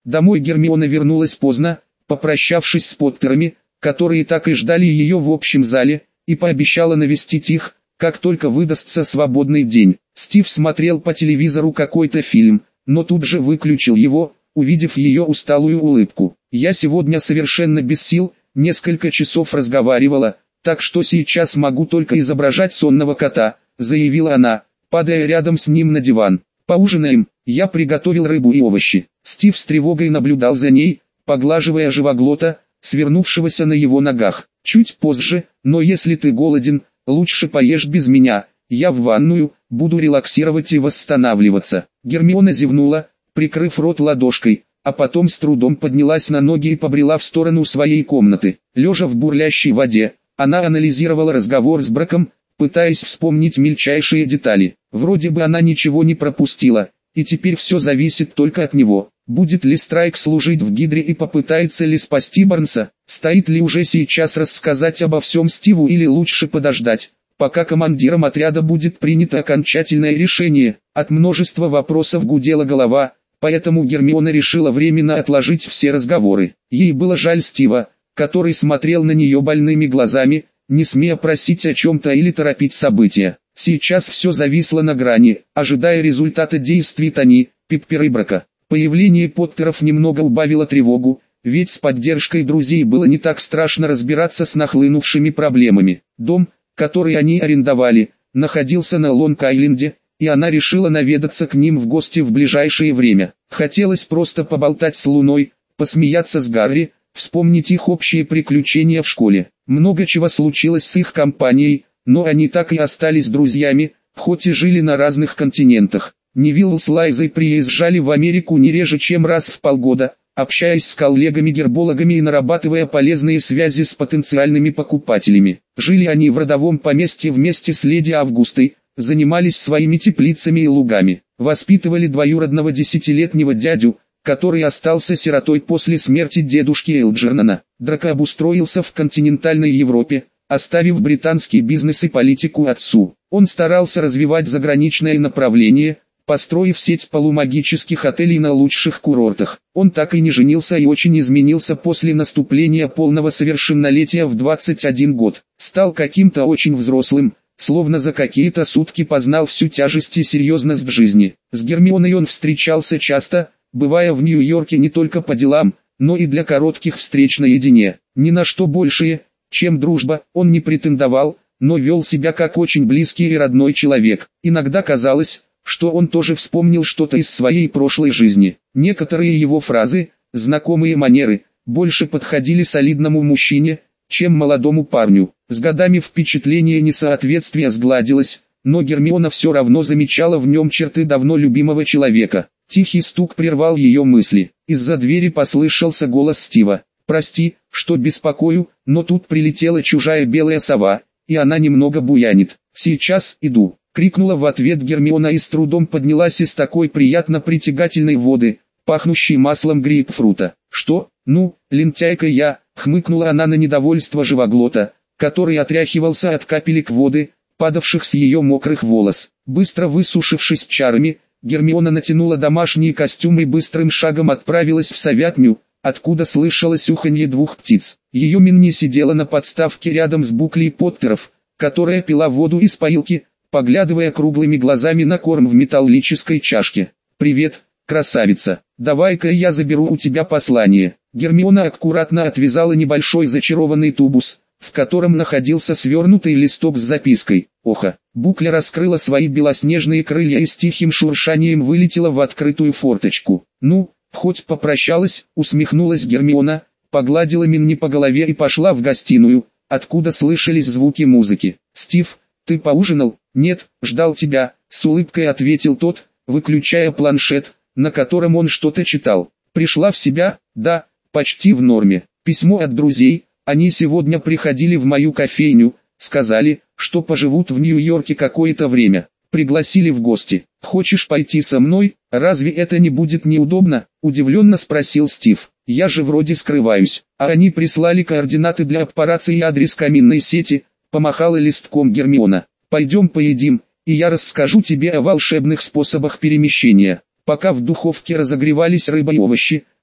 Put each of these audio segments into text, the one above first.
Домой Гермиона вернулась поздно, попрощавшись с Поттерами, которые так и ждали ее в общем зале, и пообещала навестить их, как только выдастся свободный день. Стив смотрел по телевизору какой-то фильм, но тут же выключил его, увидев ее усталую улыбку. «Я сегодня совершенно без сил, несколько часов разговаривала, так что сейчас могу только изображать сонного кота», заявила она, падая рядом с ним на диван. «Поужинаем, я приготовил рыбу и овощи». Стив с тревогой наблюдал за ней, поглаживая живоглота, свернувшегося на его ногах. «Чуть позже, но если ты голоден, лучше поешь без меня, я в ванную, буду релаксировать и восстанавливаться». Гермиона зевнула, прикрыв рот ладошкой, а потом с трудом поднялась на ноги и побрела в сторону своей комнаты. Лежа в бурлящей воде, она анализировала разговор с Браком, пытаясь вспомнить мельчайшие детали. Вроде бы она ничего не пропустила, и теперь все зависит только от него. Будет ли Страйк служить в Гидре и попытается ли спасти Барнса? Стоит ли уже сейчас рассказать обо всем Стиву или лучше подождать, пока командиром отряда будет принято окончательное решение? От множества вопросов гудела голова, поэтому Гермиона решила временно отложить все разговоры. Ей было жаль Стива, который смотрел на нее больными глазами, не смея просить о чем-то или торопить события. Сейчас все зависло на грани, ожидая результата действий Тони, Пиппера и Брака. Появление Поттеров немного убавило тревогу, ведь с поддержкой друзей было не так страшно разбираться с нахлынувшими проблемами. Дом, который они арендовали, находился на Лонг-Айленде, и она решила наведаться к ним в гости в ближайшее время. Хотелось просто поболтать с Луной, посмеяться с Гарри, вспомнить их общие приключения в школе. Много чего случилось с их компанией, но они так и остались друзьями, хоть и жили на разных континентах. Невилл с Лайзой приезжали в Америку не реже чем раз в полгода, общаясь с коллегами-гербологами и нарабатывая полезные связи с потенциальными покупателями. Жили они в родовом поместье вместе с леди Августой, занимались своими теплицами и лугами, воспитывали двоюродного 10-летнего дядю, который остался сиротой после смерти дедушки Элджернона. Драко обустроился в континентальной Европе, оставив британский бизнес и политику отцу. Он старался развивать заграничное направление, построив сеть полумагических отелей на лучших курортах. Он так и не женился и очень изменился после наступления полного совершеннолетия в 21 год. Стал каким-то очень взрослым, словно за какие-то сутки познал всю тяжесть и серьезность жизни. С Гермионой он встречался часто, бывая в Нью-Йорке не только по делам, но и для коротких встреч наедине. Ни на что большее, чем дружба, он не претендовал, но вел себя как очень близкий и родной человек. Иногда казалось, что он тоже вспомнил что-то из своей прошлой жизни. Некоторые его фразы, знакомые манеры, больше подходили солидному мужчине, чем молодому парню. С годами впечатление несоответствия сгладилось, но Гермиона все равно замечала в нем черты давно любимого человека. Тихий стук прервал ее мысли. Из-за двери послышался голос Стива. «Прости, что беспокою, но тут прилетела чужая белая сова, и она немного буянит. Сейчас иду», — крикнула в ответ Гермиона и с трудом поднялась из такой приятно притягательной воды, пахнущей маслом грейпфрута. «Что? Ну, лентяйка я», — хмыкнула она на недовольство живоглота, который отряхивался от капелек воды, падавших с ее мокрых волос. Быстро высушившись чарами, Гермиона натянула домашний костюм и быстрым шагом отправилась в совятню, откуда слышалось уханье двух птиц. Ее Минни сидела на подставке рядом с Буклей Поттеров, которая пила воду из поилки, поглядывая круглыми глазами на корм в металлической чашке. «Привет, красавица, давай-ка я заберу у тебя послание». Гермиона аккуратно отвязала небольшой зачарованный тубус, в котором находился свернутый листок с запиской. «Оха!» Букля раскрыла свои белоснежные крылья и с тихим шуршанием вылетела в открытую форточку. «Ну, хоть попрощалась», — усмехнулась Гермиона, погладила Минни по голове и пошла в гостиную, откуда слышались звуки музыки. «Стив, ты поужинал?» «Нет, ждал тебя», — с улыбкой ответил тот, выключая планшет, на котором он что-то читал. «Пришла в себя?» «Да, почти в норме. Письмо от друзей, они сегодня приходили в мою кофейню, сказали, что поживут в Нью-Йорке какое-то время. Пригласили в гости. Хочешь пойти со мной? Разве это не будет неудобно?» — удивленно спросил Стив. «Я же вроде скрываюсь, а они прислали координаты для аппарации и адрес каминной сети», — помахала листком Гермиона. «Пойдем поедим, и я расскажу тебе о волшебных способах перемещения». Пока в духовке разогревались рыба и овощи,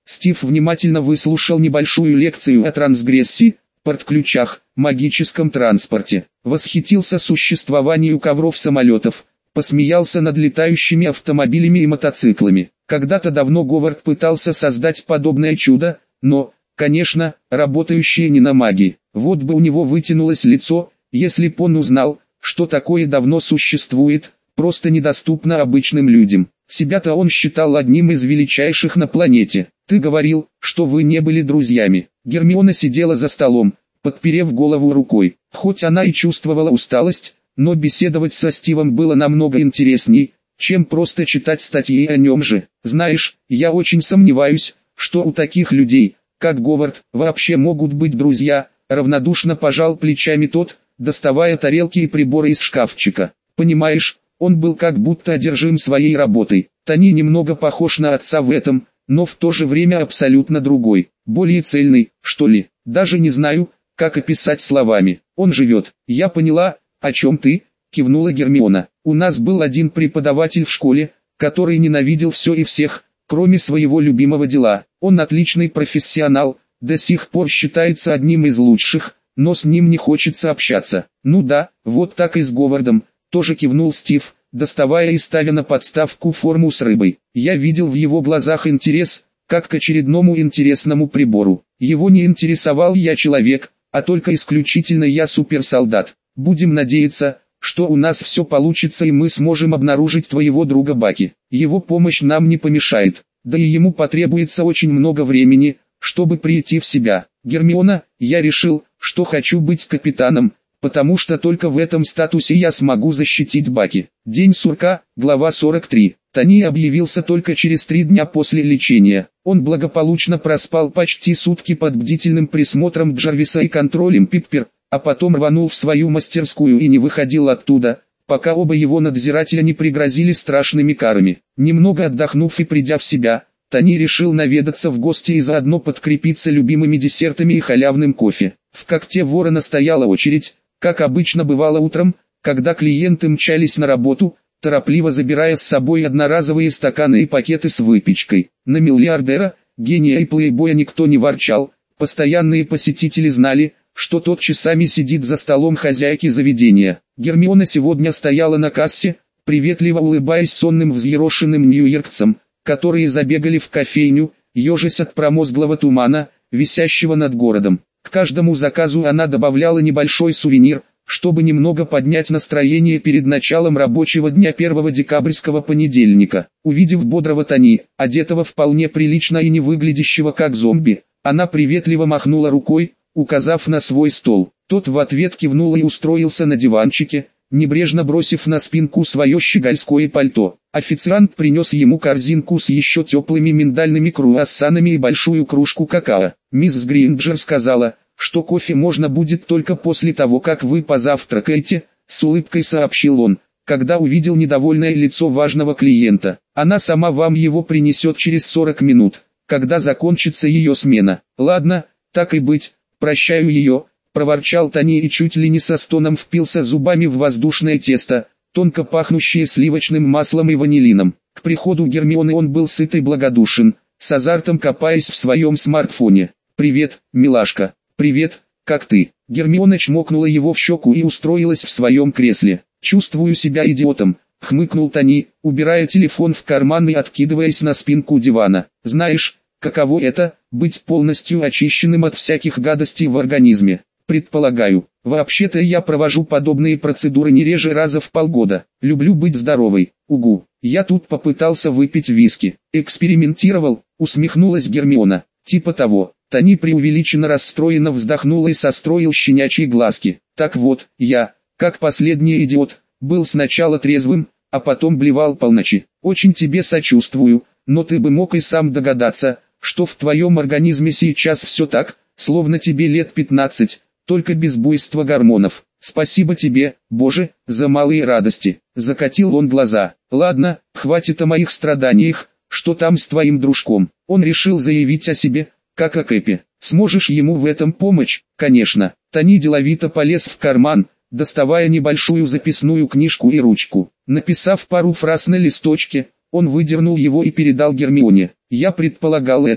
Стив внимательно выслушал небольшую лекцию о трансгрессии, портключах, магическом транспорте, восхитился существованию ковров-самолетов, посмеялся над летающими автомобилями и мотоциклами. Когда-то давно Говард пытался создать подобное чудо, но, конечно, работающее не на магии. Вот бы у него вытянулось лицо, если б он узнал, что такое давно существует, просто недоступно обычным людям. Себя-то он считал одним из величайших на планете. «Ты говорил, что вы не были друзьями». Гермиона сидела за столом, подперев голову рукой. Хоть она и чувствовала усталость, но беседовать со Стивом было намного интересней, чем просто читать статьи о нем же. «Знаешь, я очень сомневаюсь, что у таких людей, как Говард, вообще могут быть друзья», равнодушно пожал плечами тот, доставая тарелки и приборы из шкафчика. «Понимаешь, он был как будто одержим своей работой. Тони немного похож на отца в этом, но в то же время абсолютно другой, более цельный, что ли. Даже не знаю, как описать словами. Он живет». «Я поняла, о чем ты», кивнула Гермиона. «У нас был один преподаватель в школе, который ненавидел все и всех, кроме своего любимого дела. Он отличный профессионал, до сих пор считается одним из лучших, но с ним не хочется общаться». «Ну да, вот так и с Говардом», тоже кивнул Стив, доставая и ставя на подставку форму с рыбой. «Я видел в его глазах интерес, как к очередному интересному прибору. Его не интересовал я человек, а только исключительно я суперсолдат. Будем надеяться, что у нас все получится и мы сможем обнаружить твоего друга Баки. Его помощь нам не помешает, да и ему потребуется очень много времени, чтобы прийти в себя. Гермиона, я решил, что хочу быть капитаном, потому что только в этом статусе я смогу защитить Баки». День сурка, глава 43. Тони объявился только через 3 дня после лечения. Он благополучно проспал почти сутки под бдительным присмотром Джарвиса и контролем Пиппер, а потом рванул в свою мастерскую и не выходил оттуда, пока оба его надзирателя не пригрозили страшными карами. Немного отдохнув и придя в себя, Тони решил наведаться в гости и заодно подкрепиться любимыми десертами и халявным кофе. В когте ворона стояла очередь, как обычно бывало утром, когда клиенты мчались на работу, торопливо забирая с собой одноразовые стаканы и пакеты с выпечкой. На миллиардера, гения и плейбоя никто не ворчал, постоянные посетители знали, что тот часами сидит за столом хозяйки заведения. Гермиона сегодня стояла на кассе, приветливо улыбаясь сонным взъерошенным ньюйоркцам, которые забегали в кофейню, ежась от промозглого тумана, висящего над городом. К каждому заказу она добавляла небольшой сувенир, чтобы немного поднять настроение перед началом рабочего дня 1 декабрьского понедельника. Увидев бодрого Тони, одетого вполне прилично и не выглядящего как зомби, она приветливо махнула рукой, указав на свой стол. Тот в ответ кивнул и устроился на диванчике, небрежно бросив на спинку свое щегольское пальто. Официант принес ему корзинку с еще теплыми миндальными круассанами и большую кружку какао. Мисс Гринджер сказала, что кофе можно будет только после того, как вы позавтракаете, с улыбкой сообщил он, когда увидел недовольное лицо важного клиента. Она сама вам его принесет через 40 минут, когда закончится ее смена. Ладно, так и быть, прощаю ее, проворчал Тони и чуть ли не со стоном впился зубами в воздушное тесто, тонко пахнущее сливочным маслом и ванилином. К приходу Гермионы он был сыт и благодушен, с азартом копаясь в своем смартфоне. «Привет, милашка». «Привет, как ты?» Гермиона чмокнула его в щеку и устроилась в своем кресле. «Чувствую себя идиотом», — хмыкнул Тони, убирая телефон в карман и откидываясь на спинку дивана. «Знаешь, каково это, быть полностью очищенным от всяких гадостей в организме?» «Предполагаю. Вообще-то я провожу подобные процедуры не реже раза в полгода. Люблю быть здоровой. Угу. Я тут попытался выпить виски. Экспериментировал», — усмехнулась Гермиона. «Типа того». Тони преувеличенно расстроенно вздохнул и состроил щенячьи глазки. «Так вот, я, как последний идиот, был сначала трезвым, а потом блевал полночи. Очень тебе сочувствую, но ты бы мог и сам догадаться, что в твоем организме сейчас все так, словно тебе лет 15, только без буйства гормонов. Спасибо тебе, Боже, за малые радости». Закатил он глаза. «Ладно, хватит о моих страданиях, что там с твоим дружком?» Он решил заявить о себе, как о Кэпе. «Сможешь ему в этом помочь?» «Конечно». Тони деловито полез в карман, доставая небольшую записную книжку и ручку. Написав пару фраз на листочке, он выдернул его и передал Гермионе. «Я предполагал это,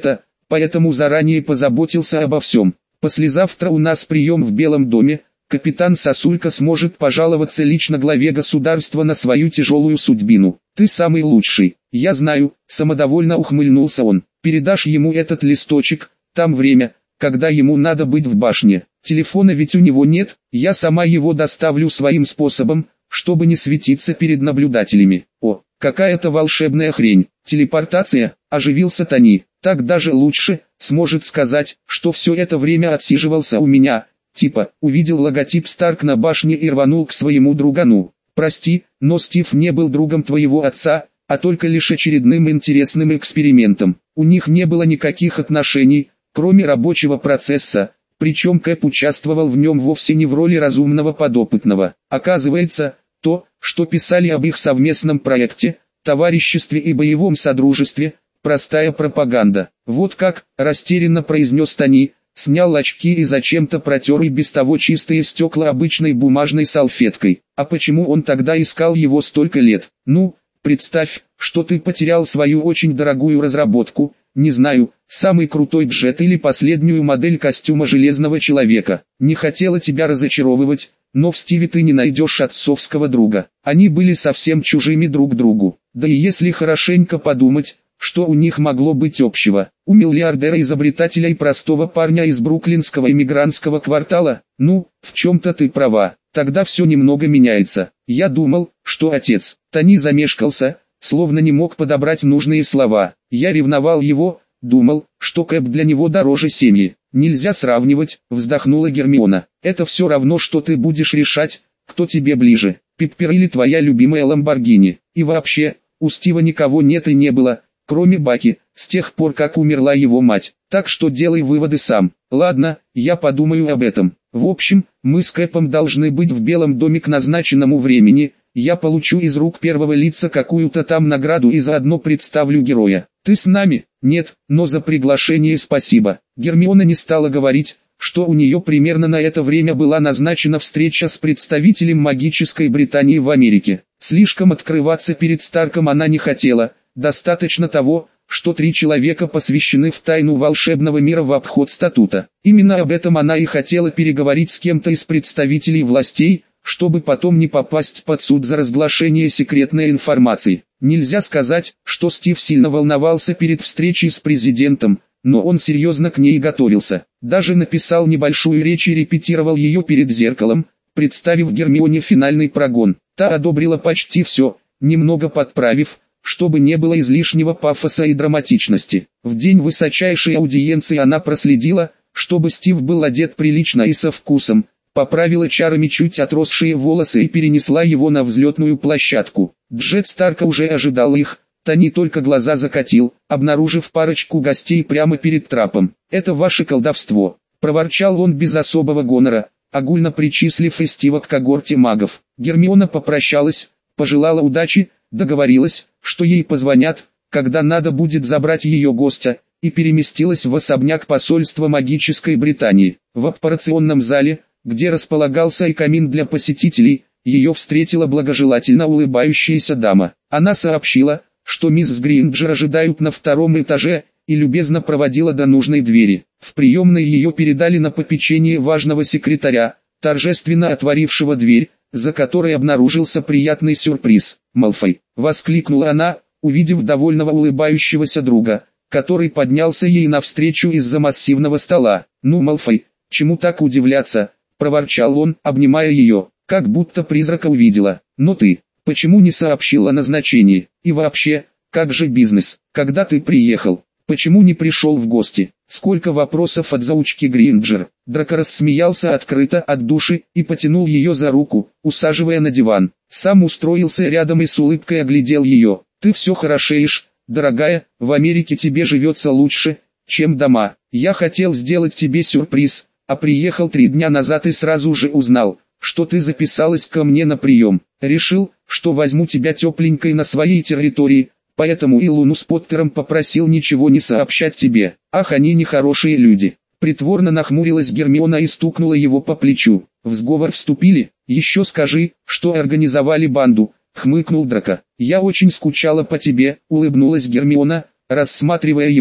поэтому заранее позаботился обо всем. Послезавтра у нас прием в Белом доме, капитан Сосулька сможет пожаловаться лично главе государства на свою тяжелую судьбину. Ты самый лучший. Я знаю, самодовольно ухмыльнулся он. Передашь ему этот листочек, там время, когда ему надо быть в башне. Телефона ведь у него нет, я сама его доставлю своим способом, чтобы не светиться перед наблюдателями. О, какая-то волшебная хрень. Телепортация, оживился Тони. Так даже лучше, сможет сказать, что все это время отсиживался у меня. Типа, увидел логотип Старк на башне и рванул к своему другану. Прости, но Стив не был другом твоего отца, а только лишь очередным интересным экспериментом. У них не было никаких отношений, кроме рабочего процесса, причем Кэп участвовал в нем вовсе не в роли разумного подопытного. Оказывается, то, что писали об их совместном проекте, товариществе и боевом содружестве, простая пропаганда. Вот как, растерянно произнес Тони, снял очки и зачем-то протер и без того чистые стекла обычной бумажной салфеткой. А почему он тогда искал его столько лет? Ну, представь, что ты потерял свою очень дорогую разработку, не знаю, самый крутой джет или последнюю модель костюма Железного Человека. Не хотела тебя разочаровывать, но в Стиве ты не найдешь отцовского друга. Они были совсем чужими друг другу. Да и если хорошенько подумать, что у них могло быть общего? У миллиардера-изобретателя и простого парня из бруклинского иммигрантского квартала? Ну, в чем-то ты права, тогда все немного меняется. Я думал, что отец. Тони замешкался, словно не мог подобрать нужные слова. Я ревновал его, думал, что Кэп для него дороже семьи. Нельзя сравнивать, вздохнула Гермиона. Это все равно, что ты будешь решать, кто тебе ближе, Пиппер или твоя любимая Ламборгини. И вообще, у Стива никого нет и не было, кроме Баки, с тех пор как умерла его мать. Так что делай выводы сам. Ладно, я подумаю об этом. В общем, мы с Кэпом должны быть в Белом доме к назначенному времени. Я получу из рук первого лица какую-то там награду и заодно представлю героя. Ты с нами? Нет, но за приглашение спасибо. Гермиона не стала говорить, что у нее примерно на это время была назначена встреча с представителем магической Британии в Америке. Слишком открываться перед Старком она не хотела, достаточно того, что 3 человека посвящены в тайну волшебного мира в обход статута. Именно об этом она и хотела переговорить с кем-то из представителей властей, чтобы потом не попасть под суд за разглашение секретной информации. Нельзя сказать, что Стив сильно волновался перед встречей с президентом, но он серьезно к ней готовился. Даже написал небольшую речь и репетировал ее перед зеркалом, представив Гермионе финальный прогон. Та одобрила почти все, немного подправив, чтобы не было излишнего пафоса и драматичности. В день высочайшей аудиенции она проследила, чтобы Стив был одет прилично и со вкусом, поправила чарами чуть отросшие волосы и перенесла его на взлетную площадку. Джет Старка уже ожидал их, Тони только глаза закатил, обнаружив парочку гостей прямо перед трапом. «Это ваше колдовство», — проворчал он без особого гонора, огульно причислив и Стива к когорте магов. Гермиона попрощалась, пожелала удачи, договорилась, что ей позвонят, когда надо будет забрать ее гостя, и переместилась в особняк посольства магической Британии. В операционном зале, где располагался и камин для посетителей, ее встретила благожелательно улыбающаяся дама. Она сообщила, что мисс Гринджер ожидают на 2-м этаже, и любезно проводила до нужной двери. В приемной ее передали на попечение важного секретаря, торжественно отворившего дверь, за которой обнаружился приятный сюрприз. «Малфой!» — воскликнула она, увидев довольного улыбающегося друга, который поднялся ей навстречу из-за массивного стола. «Ну, Малфой, чему так удивляться?» — проворчал он, обнимая ее, как будто призрака увидела. «Но ты, почему не сообщил о назначении? И вообще, как же бизнес? Когда ты приехал? Почему не пришел в гости?» Сколько вопросов от заучки Гринджер. Драко рассмеялся открыто от души и потянул ее за руку, усаживая на диван. Сам устроился рядом и с улыбкой оглядел ее. «Ты все хорошеешь, дорогая, в Америке тебе живется лучше, чем дома. Я хотел сделать тебе сюрприз, а приехал 3 дня назад и сразу же узнал, что ты записалась ко мне на прием. Решил, что возьму тебя тепленькой на своей территории, поэтому и Луну с Поттером попросил ничего не сообщать тебе. Ах, они нехорошие люди». Притворно нахмурилась Гермиона и стукнула его по плечу. «В сговор вступили? Еще скажи, что организовали банду», — хмыкнул Драко. «Я очень скучала по тебе», — улыбнулась Гермиона, рассматривая его.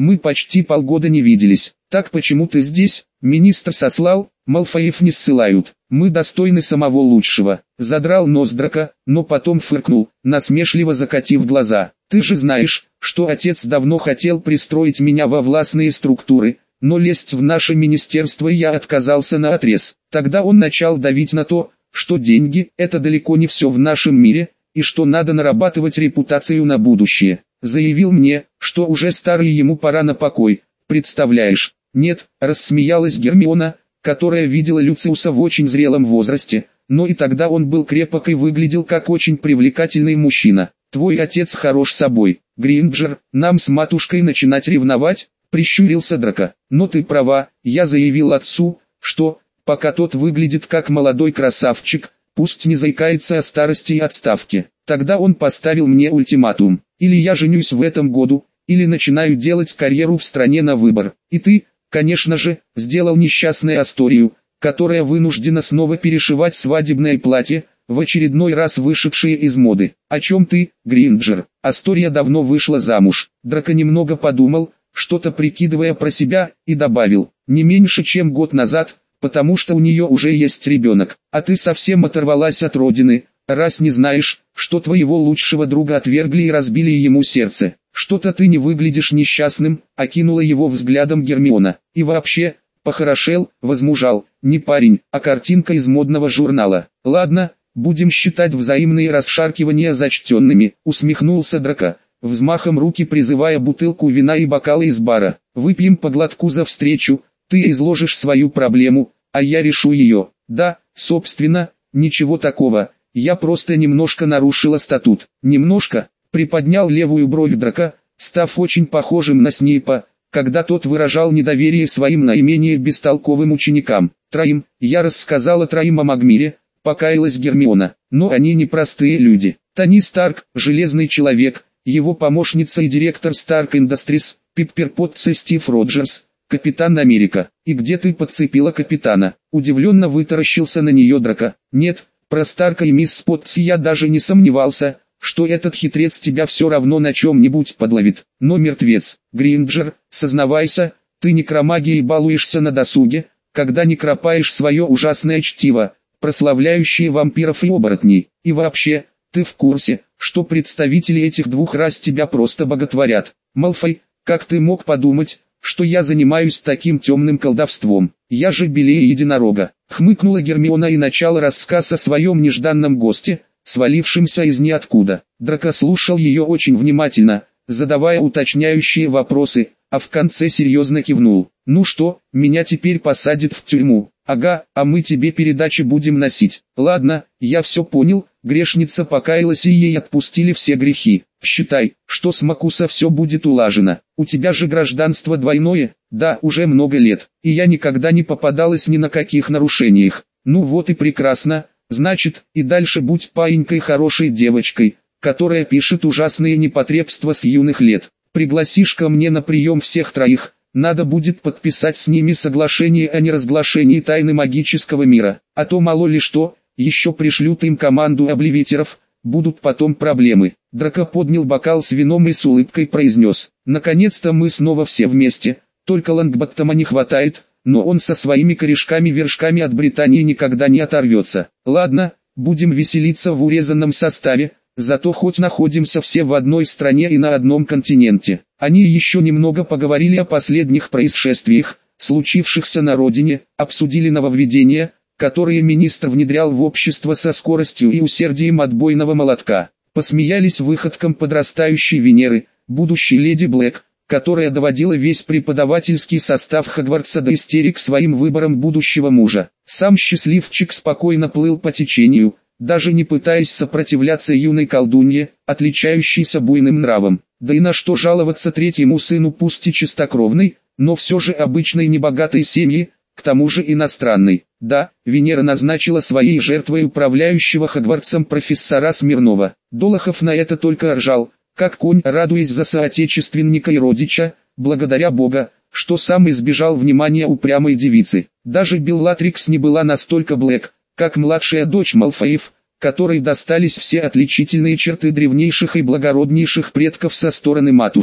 Мы почти полгода не виделись. Так почему ты здесь? Министр сослал, Малфоев не ссылают. Мы достойны самого лучшего. Задрал нос Драко, но потом фыркнул, насмешливо закатив глаза. Ты же знаешь, что отец давно хотел пристроить меня во властные структуры, но лезть в наше министерство я отказался наотрез. Тогда он начал давить на то, что деньги – это далеко не все в нашем мире, и что надо нарабатывать репутацию на будущее. Заявил мне, что уже старый, ему пора на покой, представляешь? Нет, рассмеялась Гермиона, которая видела Люциуса в очень зрелом возрасте, но и тогда он был крепок и выглядел как очень привлекательный мужчина. Твой отец хорош собой, Гринджер, нам с матушкой начинать ревновать? Прищурился Драко. Но ты права, я заявил отцу, что, пока тот выглядит как молодой красавчик, пусть не заикается о старости и отставке. Тогда он поставил мне ультиматум: или я женюсь в этом году, или начинаю делать карьеру в стране на выбор. И ты, конечно же, сделал несчастную Асторию, которая вынуждена снова перешивать свадебное платье, в очередной раз вышедшее из моды. О чем ты, Гринджер? Астория давно вышла замуж. Драко немного подумал, что-то прикидывая про себя, и добавил: не меньше чем год назад, потому что у нее уже есть ребенок. А ты совсем оторвалась от родины, раз не знаешь, что твоего лучшего друга отвергли и разбили ему сердце. Что-то ты не выглядишь несчастным, окинула его взглядом Гермиона. И вообще, похорошел, возмужал, не парень, а картинка из модного журнала. Ладно, будем считать взаимные расшаркивания зачтенными, усмехнулся Драко, взмахом руки призывая бутылку вина и бокалы из бара. Выпьем по глотку за встречу, ты изложишь свою проблему, а я решу ее. Да, собственно, ничего такого, я просто немножко нарушила статут. Немножко? Приподнял левую бровь Драко, став очень похожим на Снейпа, когда тот выражал недоверие своим наименее бестолковым ученикам. Троим, я рассказала троим о Магмире, покаялась Гермиона, но они не простые люди. Тони Старк, Железный Человек, его помощница и директор Stark Industries, Пиппер Поттс и Стив Роджерс, Капитан Америка. И где ты подцепила капитана? Удивленно вытаращился на нее Драко. Нет, про Старка и мисс Поттс я даже не сомневался, что этот хитрец тебя все равно на чем-нибудь подловит. Но мертвец, Гринджер, сознавайся, ты некромагией балуешься на досуге, когда не кропаешь свое ужасное чтиво, прославляющее вампиров и оборотней. И вообще, ты в курсе, что представители этих двух рас тебя просто боготворят? Малфой, как ты мог подумать, что я занимаюсь таким темным колдовством? Я же белее единорога. Хмыкнула Гермиона и начала рассказ о своем нежданном госте, свалившимся из ниоткуда. Драко слушал ее очень внимательно, задавая уточняющие вопросы, а в конце серьезно кивнул. Ну что, меня теперь посадят в тюрьму? Ага, а мы тебе передачи будем носить. Ладно, я все понял. Грешница покаялась и ей отпустили все грехи. Считай, что с Макуса все будет улажено. У тебя же гражданство двойное? Да, уже много лет. И я никогда не попадалась ни на каких нарушениях. Ну вот и прекрасно. Значит, и дальше будь паинькой хорошей девочкой, которая пишет ужасные непотребства с юных лет. Пригласишь ко мне на прием всех троих. Надо будет подписать с ними соглашение о неразглашении тайны магического мира. А то мало ли что, еще пришлют им команду обливитеров, будут потом проблемы. Драко поднял бокал с вином и с улыбкой произнес: наконец-то мы снова все вместе, только Лонгботтома не хватает, но он со своими корешками-вершками от Британии никогда не оторвется. Ладно, будем веселиться в урезанном составе, зато хоть находимся все в одной стране и на одном континенте. Они еще немного поговорили о последних происшествиях, случившихся на родине, обсудили нововведения, которые министр внедрял в общество со скоростью и усердием отбойного молотка. Посмеялись выходкам подрастающей Венеры, будущей леди Блэк, которая доводила весь преподавательский состав Хогвартса до истерик своим выбором будущего мужа. Сам счастливчик спокойно плыл по течению, даже не пытаясь сопротивляться юной колдунье, отличающейся буйным нравом. Да и на что жаловаться третьему сыну, пусть и чистокровной, но все же обычной небогатой семьи, к тому же иностранной. Да, Венера назначила своей жертвой управляющего Хогвартсом профессора Смирнова. Долохов на это только ржал, как конь, радуясь за соотечественника и родича, благодаря Бога, что сам избежал внимания упрямой девицы. Даже Беллатрикс не была настолько Блэк, как младшая дочь Малфоев, которой достались все отличительные черты древнейших и благороднейших предков со стороны матушки.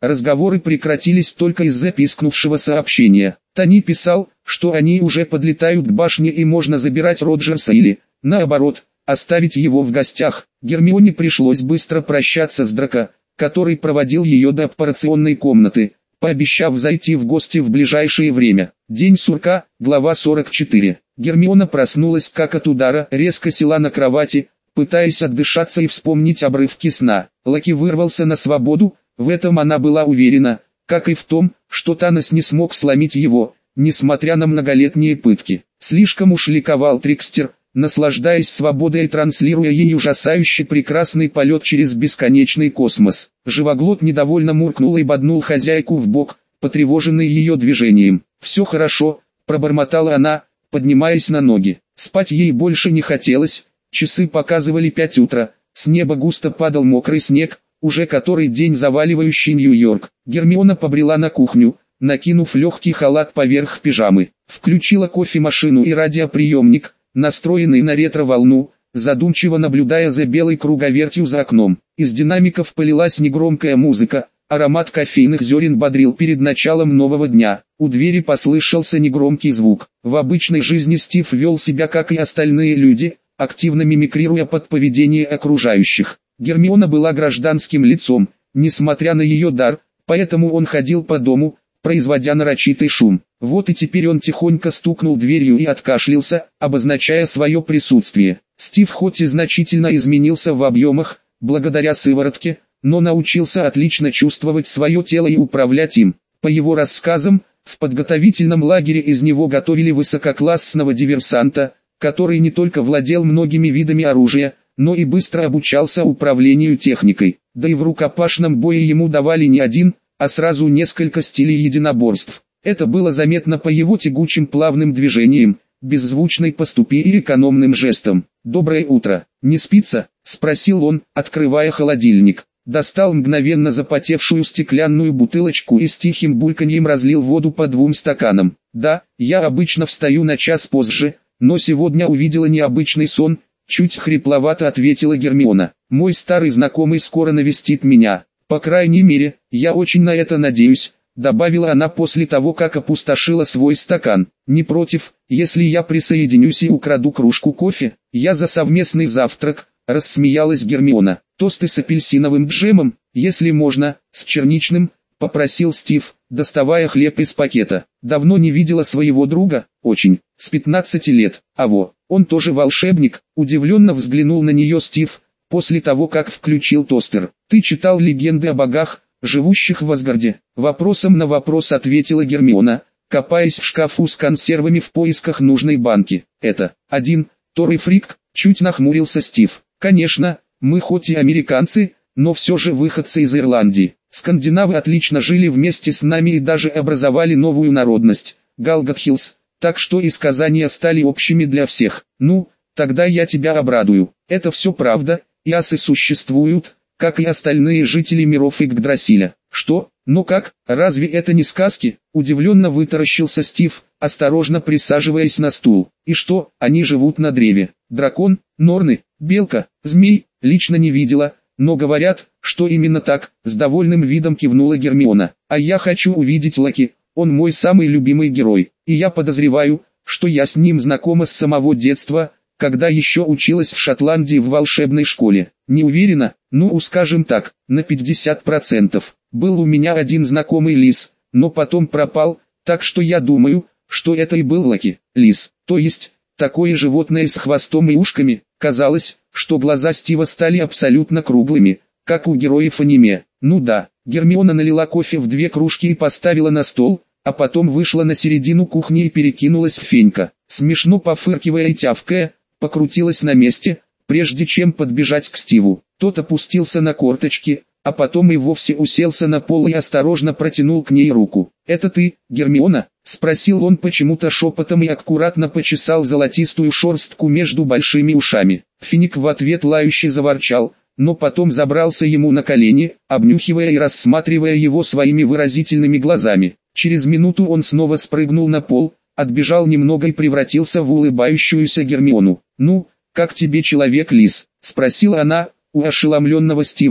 Разговоры прекратились только из-за пискнувшего сообщения. Тони писал, что они уже подлетают к башне и можно забирать Роджерса или, наоборот, оставить его в гостях. Гермионе пришлось быстро прощаться с Драко, который проводил ее до операционной комнаты, пообещав зайти в гости в ближайшее время. День сурка, глава 44. Гермиона проснулась как от удара, резко села на кровати, пытаясь отдышаться и вспомнить обрывки сна. Лаки вырвался на свободу, в этом она была уверена, как и в том, что Танос не смог сломить его, несмотря на многолетние пытки. Слишком уж ликовал Трикстер, наслаждаясь свободой и транслируя ей ужасающий прекрасный полет через бесконечный космос. Живоглот недовольно муркнул и боднул хозяйку в бок, потревоженный ее движением. «Все хорошо», — пробормотала она, поднимаясь на ноги. Спать ей больше не хотелось, часы показывали 5 утра, с неба густо падал мокрый снег, уже который день заваливающий Нью-Йорк. Гермиона побрела на кухню, накинув легкий халат поверх пижамы. Включила кофемашину и радиоприемник, настроенный на ретро-волну, задумчиво наблюдая за белой круговертью за окном. Из динамиков полилась негромкая музыка, аромат кофейных зерен бодрил перед началом нового дня. У двери послышался негромкий звук. В обычной жизни Стив вел себя как и остальные люди, активно мимикрируя под поведение окружающих. Гермиона была гражданским лицом, несмотря на ее дар, поэтому он ходил по дому, производя нарочитый шум. Вот и теперь он тихонько стукнул дверью и откашлялся, обозначая свое присутствие. Стив хоть и значительно изменился в объемах, благодаря сыворотке, но научился отлично чувствовать свое тело и управлять им. По его рассказам, в подготовительном лагере из него готовили высококлассного диверсанта, который не только владел многими видами оружия, но и быстро обучался управлению техникой. Да и в рукопашном бое ему давали не один, а сразу несколько стилей единоборств. Это было заметно по его тягучим плавным движениям, беззвучной поступе и экономным жестам. «Доброе утро. Не спится?» – спросил он, открывая холодильник. Достал мгновенно запотевшую стеклянную бутылочку и с тихим бульканьем разлил воду по 2 стаканам. «Да, я обычно встаю на час позже, но сегодня увидела необычный сон», — чуть хрипловато ответила Гермиона. «Мой старый знакомый скоро навестит меня. По крайней мере, я очень на это надеюсь», — добавила она после того, как опустошила свой стакан. «Не против, если я присоединюсь и украду кружку кофе? Я за совместный завтрак», — рассмеялась Гермиона. «Тосты с апельсиновым джемом, если можно, с черничным», — попросил Стив, доставая хлеб из пакета. «Давно не видела своего друга?» «Очень, с 15 лет. Он тоже волшебник», — удивленно взглянул на нее Стив, после того как включил тостер. «Ты читал легенды о богах, живущих в Асгарде?» Вопросом на вопрос ответила Гермиона, копаясь в шкафу с консервами в поисках нужной банки. «Это один, Тор и Фрик», — чуть нахмурился Стив. «Конечно, мы хоть и американцы, но все же выходцы из Ирландии. Скандинавы отлично жили вместе с нами и даже образовали новую народность, Галгатхиллс, так что и сказания стали общими для всех. Ну, тогда я тебя обрадую. Это все правда, и асы существуют, как и остальные жители миров Игдрасиля». «Что? Ну как, разве это не сказки?» – удивленно вытаращился Стив, осторожно присаживаясь на стул. «И что, они живут на древе? Дракон, норны, белка, змей?» «Лично не видела, но говорят, что именно так», — с довольным видом кивнула Гермиона. «А я хочу увидеть Лаки, он мой самый любимый герой, и я подозреваю, что я с ним знакома с самого детства, когда еще училась в Шотландии в волшебной школе. Не уверена, ну скажем так, на 50%. Был у меня один знакомый лис, но потом пропал, так что я думаю, что это и был Лаки, лис, то есть, такое животное с хвостом и ушками». Казалось, что глаза Стива стали абсолютно круглыми, как у героев аниме. «Ну да». Гермиона налила кофе в 2 кружки и поставила на стол, а потом вышла на середину кухни и перекинулась в Фенька. Смешно пофыркивая и тявкая, покрутилась на месте, прежде чем подбежать к Стиву. Тот опустился на корточки, а потом и вовсе уселся на пол и осторожно протянул к ней руку. «Это ты, Гермиона?» — спросил он почему-то шепотом и аккуратно почесал золотистую шерстку между большими ушами. Финик в ответ лающе заворчал, но потом забрался ему на колени, обнюхивая и рассматривая его своими выразительными глазами. Через минуту он снова спрыгнул на пол, отбежал немного и превратился в улыбающуюся Гермиону. «Ну, как тебе Человек-лис?» — спросила она, у ошеломленного Стива,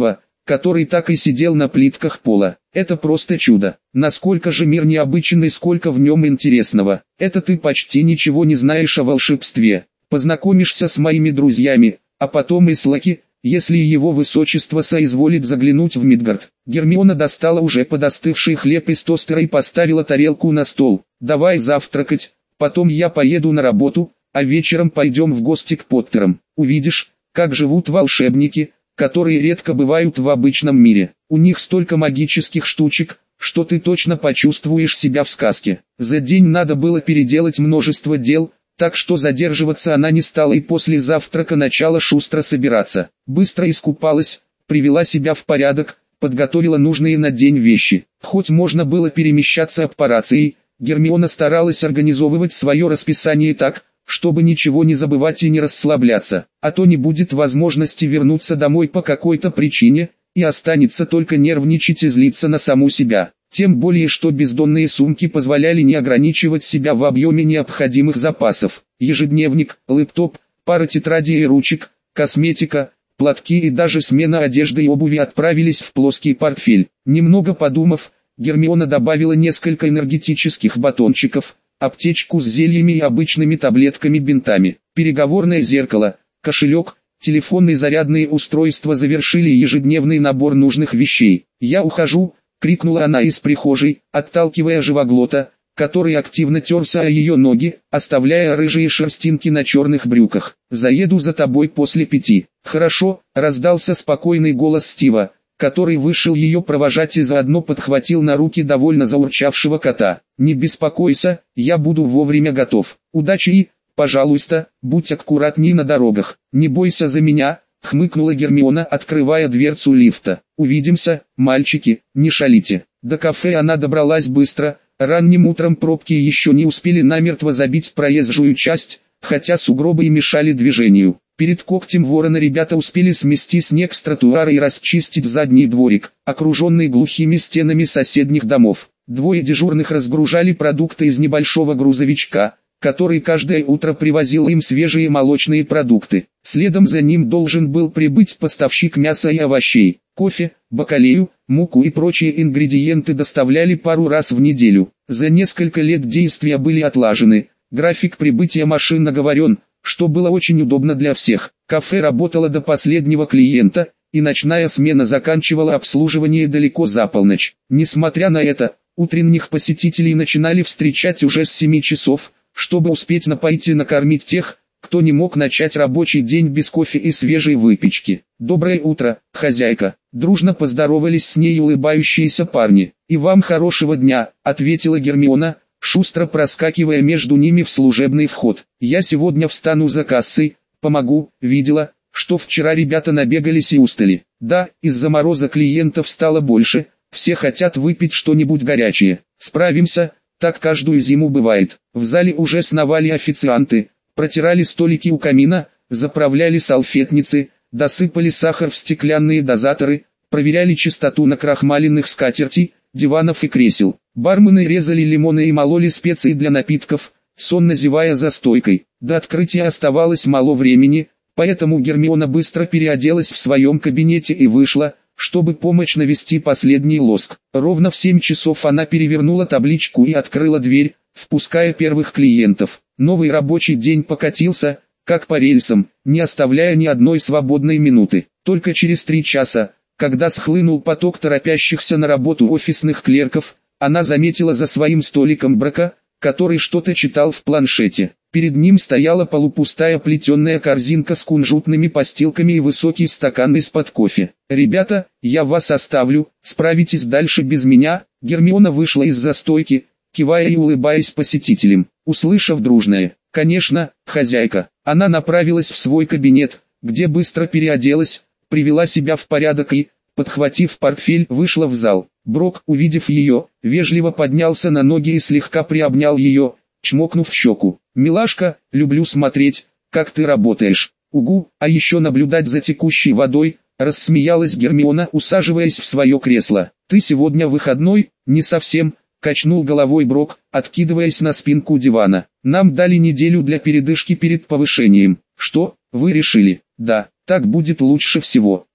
который так и сидел на плитках пола. Это просто чудо. Насколько же мир необычный, сколько в нем интересного. Это ты почти ничего не знаешь о волшебстве. Познакомишься с моими друзьями, а потом и с Лаки, если его высочество соизволит заглянуть в Мидгард. Гермиона достала уже подостывший хлеб из тостера и поставила тарелку на стол. Давай завтракать, потом я поеду на работу, а вечером пойдем в гости к Поттерам. Увидишь, как живут волшебники, которые редко бывают в обычном мире. У них столько магических штучек, что ты точно почувствуешь себя в сказке. За день надо было переделать множество дел, так что задерживаться она не стала и после завтрака начала шустро собираться. Быстро искупалась, привела себя в порядок, подготовила нужные на день вещи. Хоть можно было перемещаться аппарацией, Гермиона старалась организовывать свое расписание так, чтобы ничего не забывать и не расслабляться, а то не будет возможности вернуться домой по какой-то причине, и останется только нервничать и злиться на саму себя. Тем более, что бездонные сумки позволяли не ограничивать себя в объеме необходимых запасов. Ежедневник, лэптоп, пара тетрадей и ручек, косметика, платки и даже смена одежды и обуви отправились в плоский портфель. Немного подумав, Гермиона добавила несколько энергетических батончиков, аптечку с зельями и обычными таблетками-бинтами. Переговорное зеркало, кошелек, телефон и зарядные устройства завершили ежедневный набор нужных вещей. «Я ухожу!» — крикнула она из прихожей, отталкивая живоглота, который активно терся о ее ноги, оставляя рыжие шерстинки на черных брюках. «Заеду за тобой после 5. «Хорошо», — раздался спокойный голос Стива, который вышел ее провожать и заодно подхватил на руки довольно заурчавшего кота. «Не беспокойся, я буду вовремя готов. Удачи и, пожалуйста, будь аккуратней на дорогах. Не бойся за меня», — хмыкнула Гермиона, открывая дверцу лифта. «Увидимся, мальчики, не шалите». До кафе она добралась быстро, ранним утром пробки еще не успели намертво забить проезжую часть, хотя сугробы и мешали движению. Перед когтем ворона ребята успели смести снег с тротуара и расчистить задний дворик, окруженный глухими стенами соседних домов. Двое дежурных разгружали продукты из небольшого грузовичка, который каждое утро привозил им свежие молочные продукты. Следом за ним должен был прибыть поставщик мяса и овощей. Кофе, бакалею, муку и прочие ингредиенты доставляли пару раз в неделю. За несколько лет действия были отлажены, график прибытия машин наговорен, что было очень удобно для всех. Кафе работало до последнего клиента, и ночная смена заканчивала обслуживание далеко за полночь. Несмотря на это, утренних посетителей начинали встречать уже с 7 часов, чтобы успеть напоить и накормить тех, кто не мог начать рабочий день без кофе и свежей выпечки. «Доброе утро, хозяйка!» Дружно поздоровались с ней улыбающиеся парни. «И вам хорошего дня», — ответила Гермиона, шустро проскакивая между ними в служебный вход. «Я сегодня встану за кассой, помогу, видела, что вчера ребята набегались и устали. Да, из-за мороза клиентов стало больше, все хотят выпить что-нибудь горячее. Справимся, так каждую зиму бывает». В зале уже сновали официанты, протирали столики у камина, заправляли салфетницы, досыпали сахар в стеклянные дозаторы, проверяли чистоту накрахмаленных скатертей, диванов и кресел. Бармены резали лимоны и мололи специи для напитков, сонно зевая за стойкой. До открытия оставалось мало времени, поэтому Гермиона быстро переоделась в своем кабинете и вышла, чтобы помочь навести последний лоск. Ровно в 7 часов она перевернула табличку и открыла дверь, впуская первых клиентов. Новый рабочий день покатился, как по рельсам, не оставляя ни одной свободной минуты. Только через 3 часа, когда схлынул поток торопящихся на работу офисных клерков, она заметила за своим столиком Брака, который что-то читал в планшете. Перед ним стояла полупустая плетеная корзинка с кунжутными постилками и высокий стакан из-под кофе. «Ребята, я вас оставлю, справитесь дальше без меня». Гермиона вышла из-за стойки, кивая и улыбаясь посетителям. Услышав дружное «Конечно, хозяйка», она направилась в свой кабинет, где быстро переоделась, привела себя в порядок и, подхватив портфель, вышла в зал. Брок, увидев ее, вежливо поднялся на ноги и слегка приобнял ее, чмокнув в щеку. «Милашка, люблю смотреть, как ты работаешь». «Угу, а еще наблюдать за текущей водой», — рассмеялась Гермиона, усаживаясь в свое кресло. «Ты сегодня выходной?» «Не совсем», — качнул головой Брок, откидываясь на спинку дивана. «Нам дали неделю для передышки перед повышением». «Что, вы решили?» «Да, так будет лучше всего.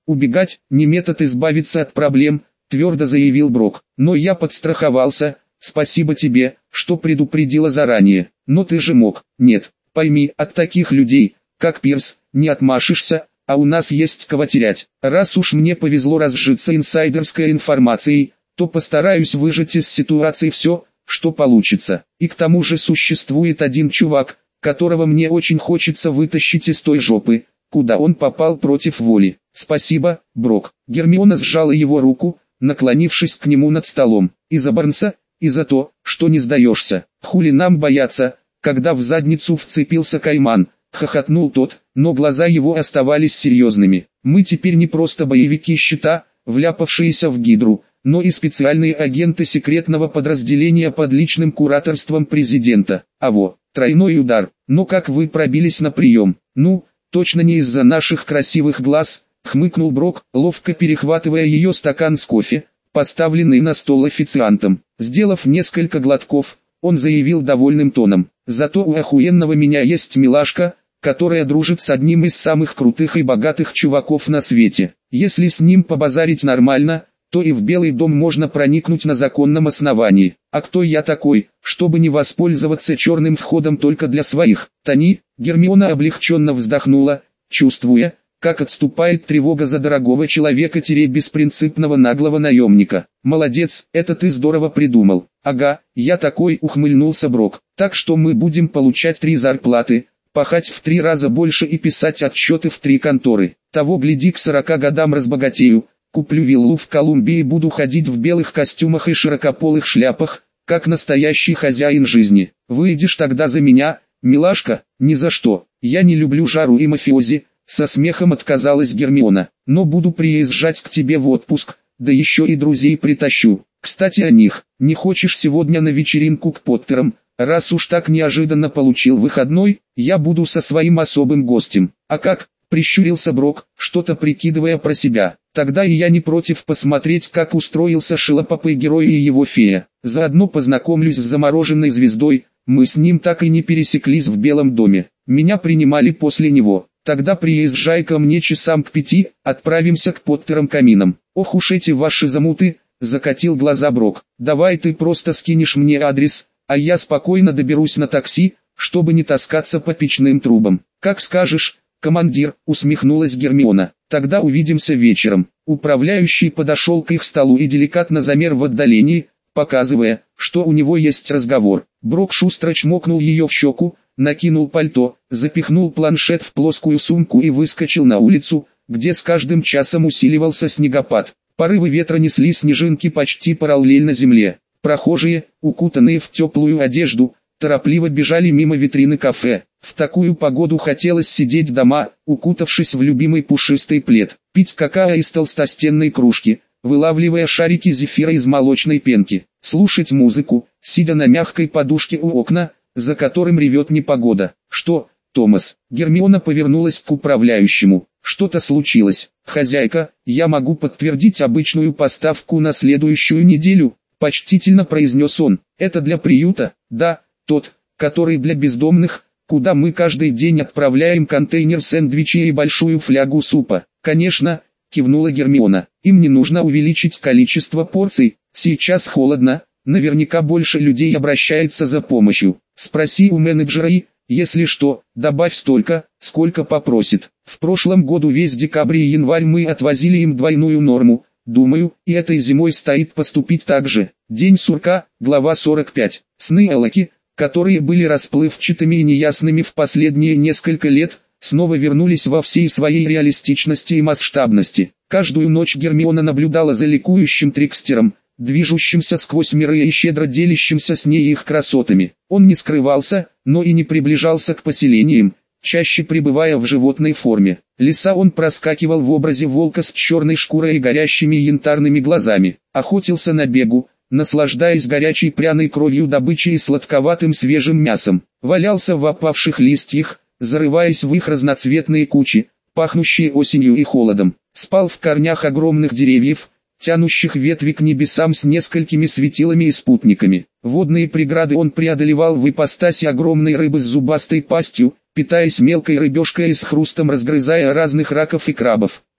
Убегать – не метод избавиться от проблем, твердо заявил Брок. Но я подстраховался, спасибо тебе, что предупредила заранее. Но ты же мог. Нет, пойми, от таких людей, как Пирс, не отмашешься, а у нас есть кого терять. Раз уж мне повезло разжиться инсайдерской информацией, то постараюсь выжать из ситуации все, что получится. И к тому же существует один чувак, которого мне очень хочется вытащить из той жопы, куда он попал против воли. Спасибо, Брок. Гермиона сжала его руку, наклонившись к нему над столом. И за Барнса, и за то, что не сдаешься. Хули нам бояться, когда в задницу вцепился Кайман, хохотнул тот, но глаза его оставались серьезными. Мы теперь не просто боевики щита, вляпавшиеся в Гидру, но и специальные агенты секретного подразделения под личным кураторством президента. Аво, тройной удар. Но как вы пробились на прием? Ну, точно не из-за наших красивых глаз, хмыкнул Брок, ловко перехватывая ее стакан с кофе, поставленный на стол официантом. Сделав несколько глотков, он заявил довольным тоном: «Зато у охуенного меня есть милашка, которая дружит с одним из самых крутых и богатых чуваков на свете. Если с ним побазарить нормально, то и в Белый дом можно проникнуть на законном основании. А кто я такой, чтобы не воспользоваться черным входом только для своих?» Тони, Гермиона облегченно вздохнула, чувствуя, как отступает тревога за дорогого человека-беспринципного наглого наемника. «Молодец, это ты здорово придумал». «Ага, я такой», ухмыльнулся Брок. «Так что мы будем получать 3 зарплаты, пахать в 3 раза больше и писать отчеты в 3 конторы. Того гляди, к 40 годам разбогатею, куплю виллу в Колумбии и буду ходить в белых костюмах и широкополых шляпах, как настоящий хозяин жизни. Выйдешь тогда за меня, милашка?» «Ни за что, я не люблю жару и мафиози», со смехом отказалась Гермиона. «Но буду приезжать к тебе в отпуск, да еще и друзей притащу. Кстати о них, не хочешь сегодня на вечеринку к Поттерам? Раз уж так неожиданно получил выходной, я буду со своим особым гостем». «А как?» — прищурился Брок, что-то прикидывая про себя. «Тогда и я не против посмотреть, как устроился шелопопый герой и его фея. Заодно познакомлюсь с замороженной звездой, мы с ним так и не пересеклись в Белом доме. Меня принимали после него. Тогда приезжай ко мне часам к 5, отправимся к Поттерам каминам». «Ох уж эти ваши замуты», — закатил глаза Брок. «Давай ты просто скинешь мне адрес, а я спокойно доберусь на такси, чтобы не таскаться по печным трубам». «Как скажешь, командир», — усмехнулась Гермиона. «Тогда увидимся вечером». Управляющий подошел к их столу и деликатно замер в отдалении, показывая, что у него есть разговор. Брок шустро чмокнул ее в щеку, накинул пальто, запихнул планшет в плоскую сумку и выскочил на улицу, где с каждым часом усиливался снегопад. Порывы ветра несли снежинки почти параллельно земле. Прохожие, укутанные в теплую одежду, торопливо бежали мимо витрины кафе. В такую погоду хотелось сидеть дома, укутавшись в любимый пушистый плед, пить какао из толстостенной кружки, вылавливая шарики зефира из молочной пенки, слушать музыку, сидя на мягкой подушке у окна, за которым ревет непогода. «Что, Томас?» Гермиона повернулась к управляющему. «Что-то случилось?» «Хозяйка, я могу подтвердить обычную поставку на следующую неделю», почтительно произнес он. «Это для приюта?» «Да, тот, который для бездомных, куда мы каждый день отправляем контейнер сэндвичей и большую флягу супа». «Конечно», кивнула Гермиона. «Им не нужно увеличить количество порций, сейчас холодно, наверняка больше людей обращается за помощью. Спроси у менеджера и, если что, добавь столько, сколько попросит. В прошлом году весь декабрь и январь мы отвозили им двойную норму. Думаю, и этой зимой стоит поступить так же». День сурка, глава 45. Сны Элоки, которые были расплывчатыми и неясными в последние несколько лет, снова вернулись во всей своей реалистичности и масштабности. Каждую ночь Гермиона наблюдала за ликующим трикстером, движущимся сквозь миры и щедро делящимся с ней их красотами. Он не скрывался, но и не приближался к поселениям, чаще пребывая в животной форме. Леса он проскакивал в образе волка с черной шкурой и горящими янтарными глазами. Охотился на бегу, наслаждаясь горячей пряной кровью добычи и сладковатым свежим мясом. Валялся в опавших листьях, зарываясь в их разноцветные кучи, пахнущие осенью и холодом. Спал в корнях огромных деревьев, тянущих ветви к небесам с несколькими светилами и спутниками. Водные преграды он преодолевал в ипостаси огромной рыбы с зубастой пастью, питаясь мелкой рыбешкой и с хрустом разгрызая разных раков и крабов.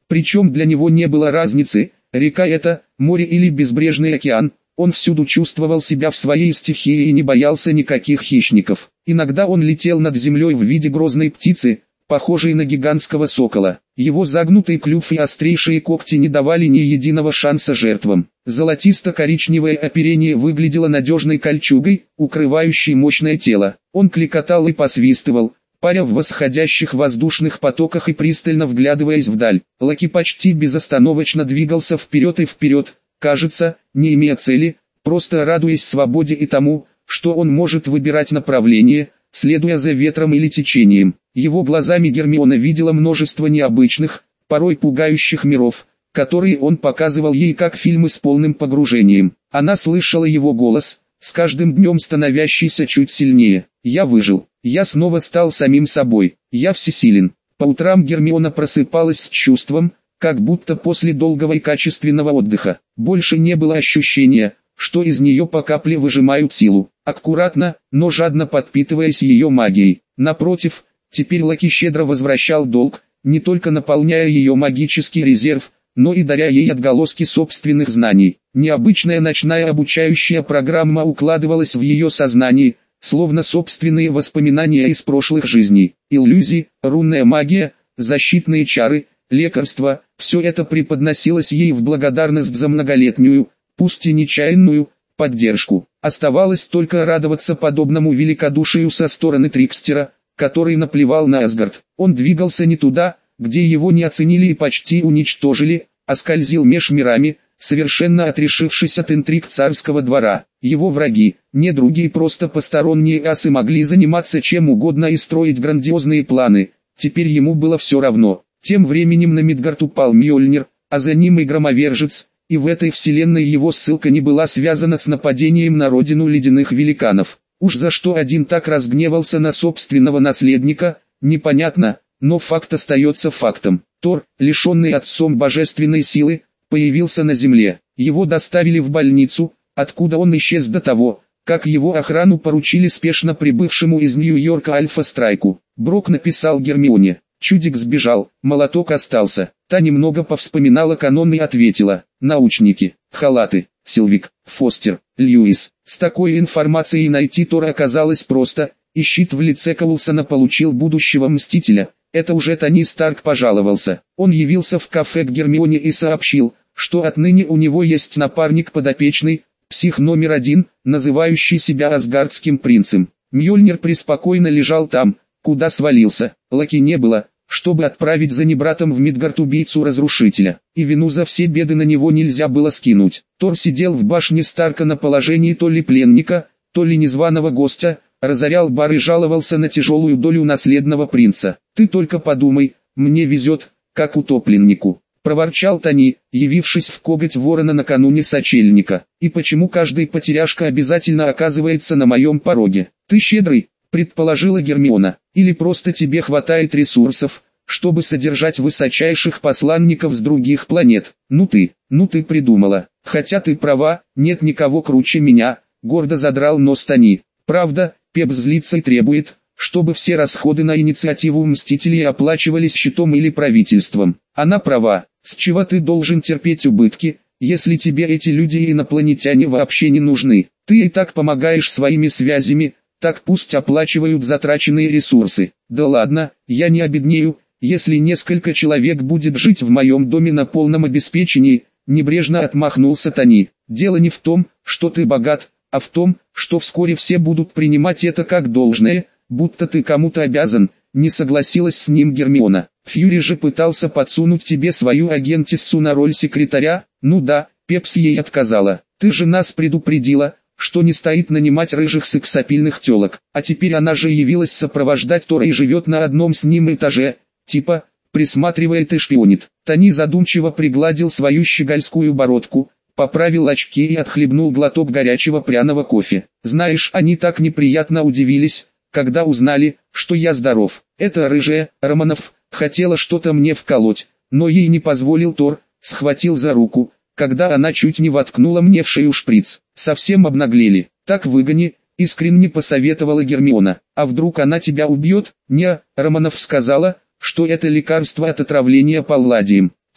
Причем для него не было разницы, река это, море или безбрежный океан, он всюду чувствовал себя в своей стихии и не боялся никаких хищников. Иногда он летел над землей в виде грозной птицы, похожей на гигантского сокола. Его загнутый клюв и острейшие когти не давали ни единого шанса жертвам. Золотисто-коричневое оперение выглядело надежной кольчугой, укрывающей мощное тело. Он кликотал и посвистывал, паря в восходящих воздушных потоках и пристально вглядываясь вдаль. Лаки почти безостановочно двигался вперед и вперед, кажется, не имея цели, просто радуясь свободе и тому, что он может выбирать направление, следуя за ветром или течением. Его глазами Гермиона видела множество необычных, порой пугающих миров, которые он показывал ей как фильмы с полным погружением. Она слышала его голос, с каждым днем становящийся чуть сильнее. «Я выжил. Я снова стал самим собой. Я всесилен». По утрам Гермиона просыпалась с чувством, как будто после долгого и качественного отдыха. Больше не было ощущения, что из нее по капле выжимают силу, аккуратно, но жадно подпитываясь ее магией. Напротив, теперь Лаки щедро возвращал долг, не только наполняя ее магический резерв, но и даря ей отголоски собственных знаний. Необычная ночная обучающая программа укладывалась в ее сознании, словно собственные воспоминания из прошлых жизней. Иллюзии, рунная магия, защитные чары, лекарства – все это преподносилось ей в благодарность за многолетнюю, пусть и нечаянную, поддержку. Оставалось только радоваться подобному великодушию со стороны Трикстера, который наплевал на Асгард. Он двигался не туда, где его не оценили и почти уничтожили, а скользил меж мирами, совершенно отрешившись от интриг царского двора. Его враги, недруги и просто посторонние асы могли заниматься чем угодно и строить грандиозные планы, теперь ему было все равно. Тем временем на Мидгард упал Мьёльнир, а за ним и Громовержец, и в этой вселенной его ссылка не была связана с нападением на родину ледяных великанов. Уж за что один так разгневался на собственного наследника, непонятно, но факт остается фактом. Тор, лишенный отцом божественной силы, появился на земле. Его доставили в больницу, откуда он исчез до того, как его охрану поручили спешно прибывшему из Нью-Йорка Альфа-Страйку. Брок написал Гермионе: «Чудик сбежал, молоток остался». Та немного повспоминала канон и ответила: «Научники, халаты, Силвик, Фостер, Льюис». С такой информацией найти Тора оказалось просто, и щит в лице Коулсона получил будущего Мстителя. Это уже Тони Старк пожаловался. Он явился в кафе к Гермионе и сообщил, что отныне у него есть напарник подопечный, псих номер 1, называющий себя Асгардским принцем. Мьёльнир преспокойно лежал там, куда свалился. Лаки не было, чтобы отправить за небратом в Мидгард убийцу-разрушителя, и вину за все беды на него нельзя было скинуть. Тор сидел в башне Старка на положении то ли пленника, то ли незваного гостя, разорял бар и жаловался на тяжелую долю наследного принца. «Ты только подумай, мне везет, как утопленнику», — проворчал Тони, явившись в коготь ворона накануне сочельника. «И почему каждый потеряшка обязательно оказывается на моем пороге? Ты щедрый», — предположила Гермиона, — «или просто тебе хватает ресурсов, чтобы содержать высочайших посланников с других планет? Ну ты придумала. Хотя ты права, нет никого круче меня», — гордо задрал нос Тони. «Правда, Пепс злится и требует, чтобы все расходы на инициативу Мстителей оплачивались щитом или правительством. Она права, с чего ты должен терпеть убытки, если тебе эти люди и инопланетяне вообще не нужны? Ты и так помогаешь своими связями, так пусть оплачивают затраченные ресурсы». «Да ладно, я не обеднею, если несколько человек будет жить в моем доме на полном обеспечении», — небрежно отмахнулся Тони. «Дело не в том, что ты богат, а в том, что вскоре все будут принимать это как должное, будто ты кому-то обязан», — не согласилась с ним Гермиона. «Фьюри же пытался подсунуть тебе свою агентиссу на роль секретаря». «Ну да», — Пепс ей отказала. «Ты же нас предупредила, что не стоит нанимать рыжих сексапильных телок, а теперь она же явилась сопровождать Тора и живет на одном с ним этаже, типа, присматривает и шпионит». Тони задумчиво пригладил свою щегольскую бородку, поправил очки и отхлебнул глоток горячего пряного кофе. «Знаешь, они так неприятно удивились, когда узнали, что я здоров. Эта рыжая, Романов, хотела что-то мне вколоть, но ей не позволил Тор, схватил за руку, когда она чуть не воткнула мне в шею шприц. Совсем обнаглели. Так выгони», — искренне посоветовала Гермиона. «А вдруг она тебя убьет?» «Не», — Романов сказала, что это лекарство от отравления палладием.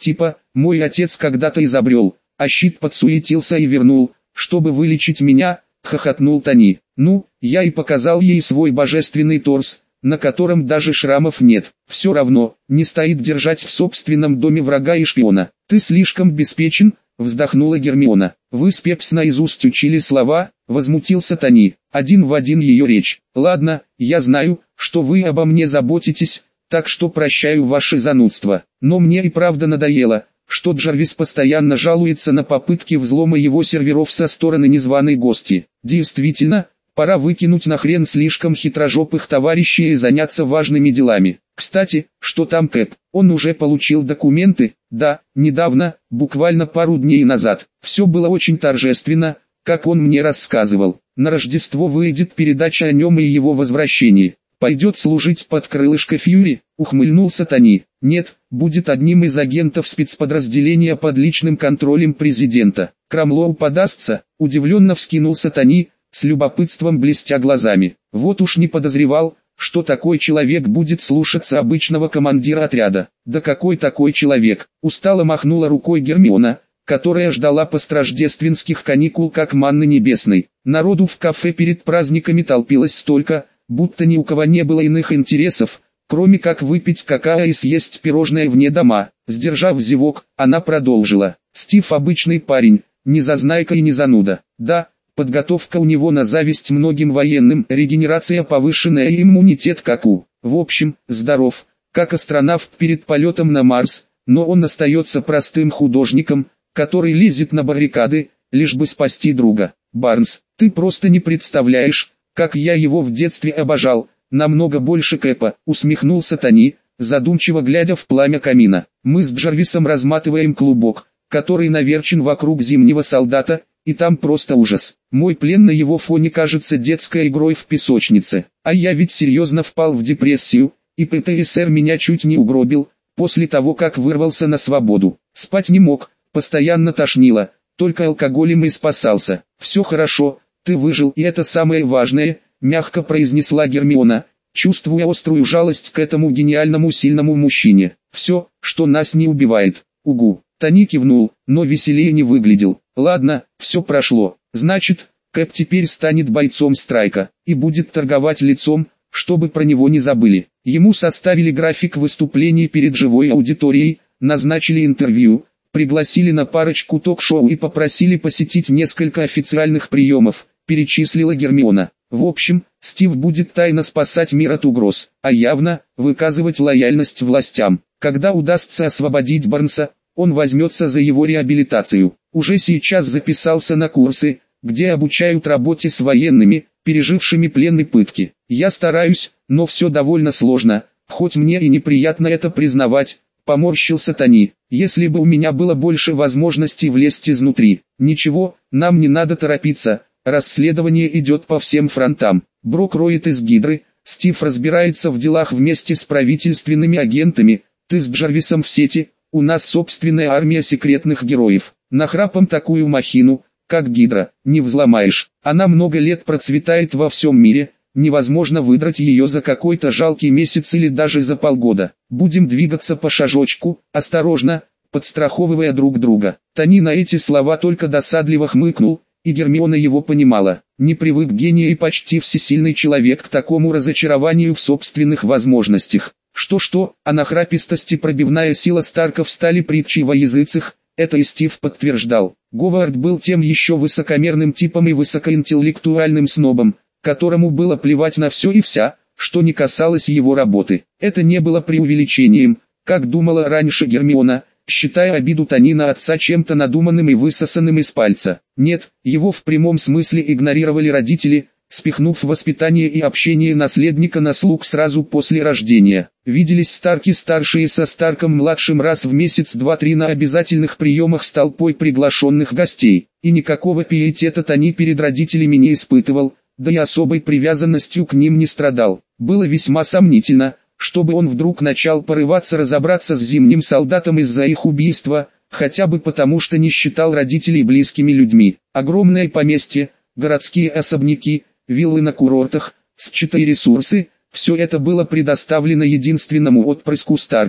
Типа, мой отец когда-то изобрел, а щит подсуетился и вернул, чтобы вылечить меня, хохотнул Тони. Ну, я и показал ей свой божественный торс, на котором даже шрамов нет. Все равно, не стоит держать в собственном доме врага и шпиона. Ты слишком беспечен, вздохнула Гермиона. Вы с Пепс наизусть учили слова, возмутился Тони. Один в один ее речь. Ладно, я знаю, что вы обо мне заботитесь, так что прощаю ваше занудство. Но мне и правда надоело, что Джарвис постоянно жалуется на попытки взлома его серверов со стороны незваной гости. Действительно, пора выкинуть нахрен слишком хитрожопых товарищей и заняться важными делами. Кстати, что там Кэп? Он уже получил документы? Да, недавно, буквально пару дней назад. Все было очень торжественно, как он мне рассказывал. На Рождество выйдет передача о нем и его возвращении. Пойдет служить под крылышко Фьюри, ухмыльнулся Тони. Нет, будет одним из агентов спецподразделения под личным контролем президента. Крамлоу подастся, удивленно вскинулся Тони, с любопытством блестя глазами. Вот уж не подозревал, что такой человек будет слушаться обычного командира отряда. Да какой такой человек? Устало махнула рукой Гермиона, которая ждала построждественских каникул как манны небесной. Народу в кафе перед праздниками толпилось столько, будто ни у кого не было иных интересов, кроме как выпить какао и съесть пирожное вне дома. Сдержав зевок, она продолжила. Стив обычный парень, не зазнайка и не зануда. Да, подготовка у него на зависть многим военным, регенерация повышенная и иммунитет как у. В общем, здоров, как астронавт перед полетом на Марс, но он остается простым художником, который лезет на баррикады, лишь бы спасти друга. Барнс, ты просто не представляешь, как я его в детстве обожал, намного больше Кэпа, усмехнулся Тони, задумчиво глядя в пламя камина. Мы с Джарвисом разматываем клубок, который наверчен вокруг зимнего солдата, и там просто ужас. Мой плен на его фоне кажется детской игрой в песочнице. А я ведь серьезно впал в депрессию, и ПТСР меня чуть не угробил, после того как вырвался на свободу. Спать не мог, постоянно тошнило, только алкоголем и спасался. Все хорошо, ты выжил, и это самое важное, мягко произнесла Гермиона, чувствуя острую жалость к этому гениальному сильному мужчине. Все, что нас не убивает. Угу. Тони кивнул, но веселее не выглядел. Ладно, все прошло. Значит, Кэп теперь станет бойцом Страйка и будет торговать лицом, чтобы про него не забыли. Ему составили график выступлений перед живой аудиторией, назначили интервью, пригласили на парочку ток-шоу и попросили посетить несколько официальных приемов, перечислила Гермиона. В общем, Стив будет тайно спасать мир от угроз, а явно выказывать лояльность властям. Когда удастся освободить Барнса, он возьмется за его реабилитацию. Уже сейчас записался на курсы, где обучают работе с военными, пережившими плен и пытки. Я стараюсь, но все довольно сложно, хоть мне и неприятно это признавать, поморщился Тони. Если бы у меня было больше возможностей влезть изнутри. Ничего, нам не надо торопиться, расследование идет по всем фронтам. Брок роет из Гидры, Стив разбирается в делах вместе с правительственными агентами, ты с Джарвисом в сети, у нас собственная армия секретных героев. Нахрапом такую махину, как Гидра, не взломаешь. Она много лет процветает во всем мире, невозможно выдрать ее за какой-то жалкий месяц или даже за полгода. Будем двигаться по шажочку, осторожно, подстраховывая друг друга. Тони на эти слова только досадливо хмыкнул, и Гермиона его понимала. Не привык гений и почти всесильный человек к такому разочарованию в собственных возможностях. Что-что, а нахрапистость и пробивная сила Старков стали притчей во языцах, это и Стив подтверждал. Говард был тем еще высокомерным типом и высокоинтеллектуальным снобом, которому было плевать на все и вся, что не касалось его работы. Это не было преувеличением, как думала раньше Гермиона, считая обиду Тони на отца чем-то надуманным и высосанным из пальца. Нет, его в прямом смысле игнорировали родители, спихнув воспитание и общение наследника на слуг сразу после рождения. Виделись Старки-старшие со Старком-младшим раз в месяц 2-3 на обязательных приемах с толпой приглашенных гостей, и никакого пиетета Тони перед родителями не испытывал, да и особой привязанностью к ним не страдал. Было весьма сомнительно, чтобы он вдруг начал порываться разобраться с зимним солдатом из-за их убийства, хотя бы потому что не считал родителей близкими людьми. Огромное поместье, городские особняки, виллы на курортах, счета и ресурсы, все это было предоставлено единственному отпрыску Старков.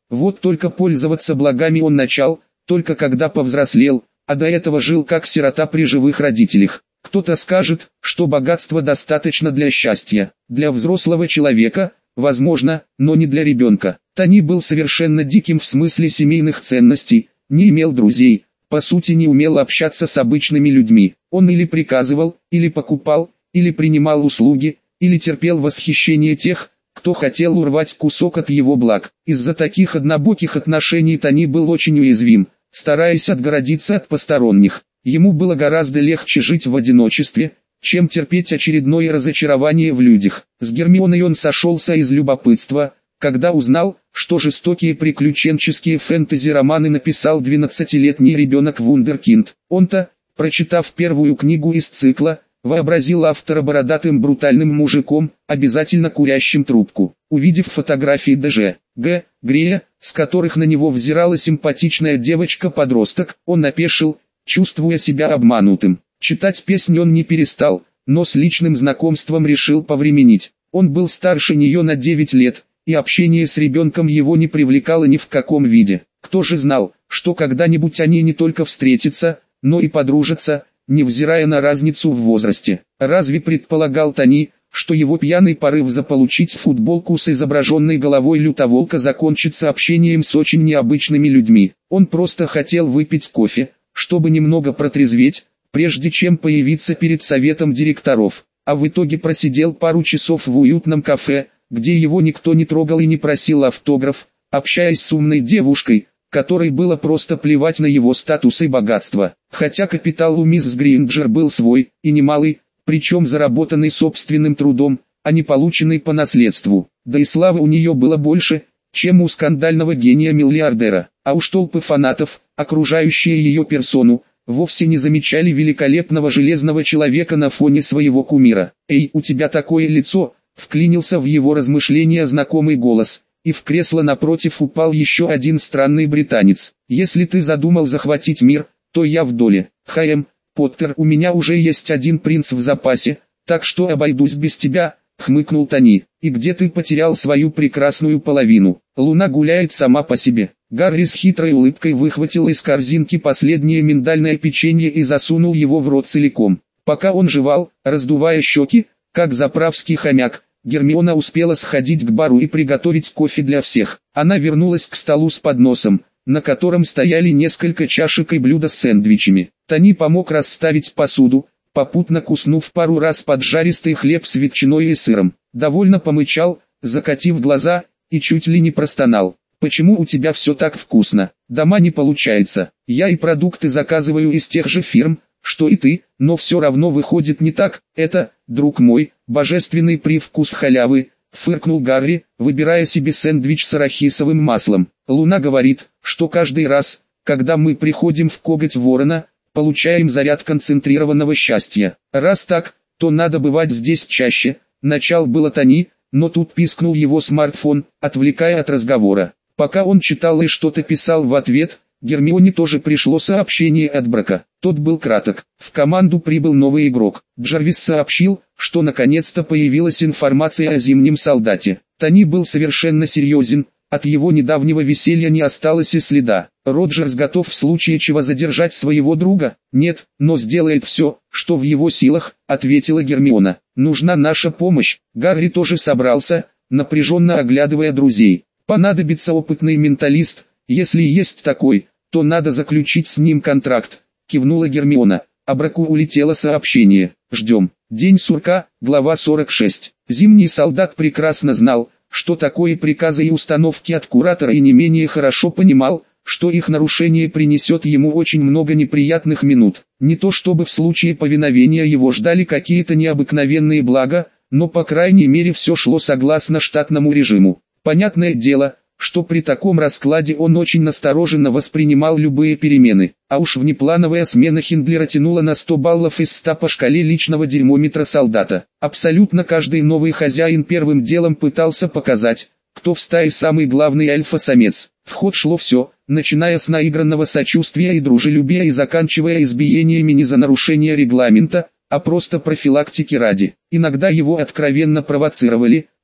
Вот только пользоваться благами он начал, только когда повзрослел, а до этого жил как сирота при живых родителях. Кто-то скажет, что богатство достаточно для счастья, для взрослого человека, возможно, но не для ребенка. Тони был совершенно диким в смысле семейных ценностей, не имел друзей, по сути не умел общаться с обычными людьми. Он или приказывал, или покупал, или принимал услуги, или терпел восхищение тех, кто хотел урвать кусок от его благ. Из-за таких однобоких отношений Тони был очень уязвим, стараясь отгородиться от посторонних. Ему было гораздо легче жить в одиночестве, чем терпеть очередное разочарование в людях. С Гермионой он сошелся из любопытства, когда узнал, что жестокие приключенческие фэнтези-романы написал 12-летний ребенок вундеркинд. Он-то, прочитав первую книгу из цикла, вообразил автора бородатым брутальным мужиком, обязательно курящим трубку. Увидев фотографии Д.Ж.Г. Грея, с которых на него взирала симпатичная девочка-подросток, он опешил, чувствуя себя обманутым. Читать песни он не перестал, но с личным знакомством решил повременить. Он был старше нее на 9 лет, и общение с ребенком его не привлекало ни в каком виде. Кто же знал, что когда-нибудь они не только встретятся, но и подружатся, невзирая на разницу в возрасте. Разве предполагал Тони, что его пьяный порыв заполучить футболку с изображенной головой лютоволка закончится общением с очень необычными людьми? Он просто хотел выпить кофе, чтобы немного протрезветь, прежде чем появиться перед советом директоров, а в итоге просидел пару часов в уютном кафе, где его никто не трогал и не просил автограф, общаясь с умной девушкой, которой было просто плевать на его статус и богатство. Хотя капитал у мисс Гринджер был свой, и немалый, причем заработанный собственным трудом, а не полученный по наследству. Да и славы у нее было больше, чем у скандального гения-миллиардера. А уж толпы фанатов, окружающие ее персону, вовсе не замечали великолепного железного человека на фоне своего кумира. «Эй, у тебя такое лицо!» — вклинился в его размышления знакомый голос, и в кресло напротив упал еще один странный британец. «Если ты задумал захватить мир, то я в доле. Поттер, у меня уже есть один принц в запасе, так что обойдусь без тебя», — хмыкнул Тони. «И где ты потерял свою прекрасную половину?» «Луна гуляет сама по себе». Гарри с хитрой улыбкой выхватил из корзинки последнее миндальное печенье и засунул его в рот целиком. Пока он жевал, раздувая щеки, как заправский хомяк, Гермиона успела сходить к бару и приготовить кофе для всех. Она вернулась к столу с подносом, на котором стояли несколько чашек и блюда с сэндвичами. Тони помог расставить посуду, попутно куснув пару раз поджаристый хлеб с ветчиной и сыром. Довольно помычал, закатив глаза, и чуть ли не простонал. «Почему у тебя все так вкусно? Дома не получается. Я и продукты заказываю из тех же фирм, что и ты, но все равно выходит не так. Это, друг мой, божественный привкус халявы», — фыркнул Гарри, выбирая себе сэндвич с арахисовым маслом. «Луна говорит, что каждый раз, когда мы приходим в коготь ворона, получаем заряд концентрированного счастья. Раз так, то надо бывать здесь чаще». Начал было Тони, но тут пискнул его смартфон, отвлекая от разговора. Пока он читал и что-то писал в ответ, Гермионе тоже пришло сообщение от Брака. Тот был краток. В команду прибыл новый игрок. Джарвис сообщил, что наконец-то появилась информация о зимнем солдате. Тони был совершенно серьезен, от его недавнего веселья не осталось и следа. Роджерс готов в случае чего задержать своего друга? Нет, но сделает все, что в его силах, ответила Гермиона. Нужна наша помощь. Гарри тоже собрался, напряженно оглядывая друзей. Понадобится опытный менталист, если есть такой, то надо заключить с ним контракт, кивнула Гермиона. А Браку улетело сообщение. Ждем. День сурка, глава 46. Зимний солдат прекрасно знал, что такое приказы и установки от куратора, и не менее хорошо понимал, что их нарушение принесет ему очень много неприятных минут. Не то чтобы в случае повиновения его ждали какие-то необыкновенные блага, но по крайней мере все шло согласно штатному режиму. Понятное дело, что при таком раскладе он очень настороженно воспринимал любые перемены, а уж внеплановая смена Хиндлера тянула на 100 баллов из 100 по шкале личного дерьмометра солдата. Абсолютно каждый новый хозяин первым делом пытался показать, кто в стае самый главный альфа-самец. В ход шло все, начиная с наигранного сочувствия и дружелюбия и заканчивая избиениями не за нарушение регламента, а просто профилактики ради. Иногда его откровенно провоцировали,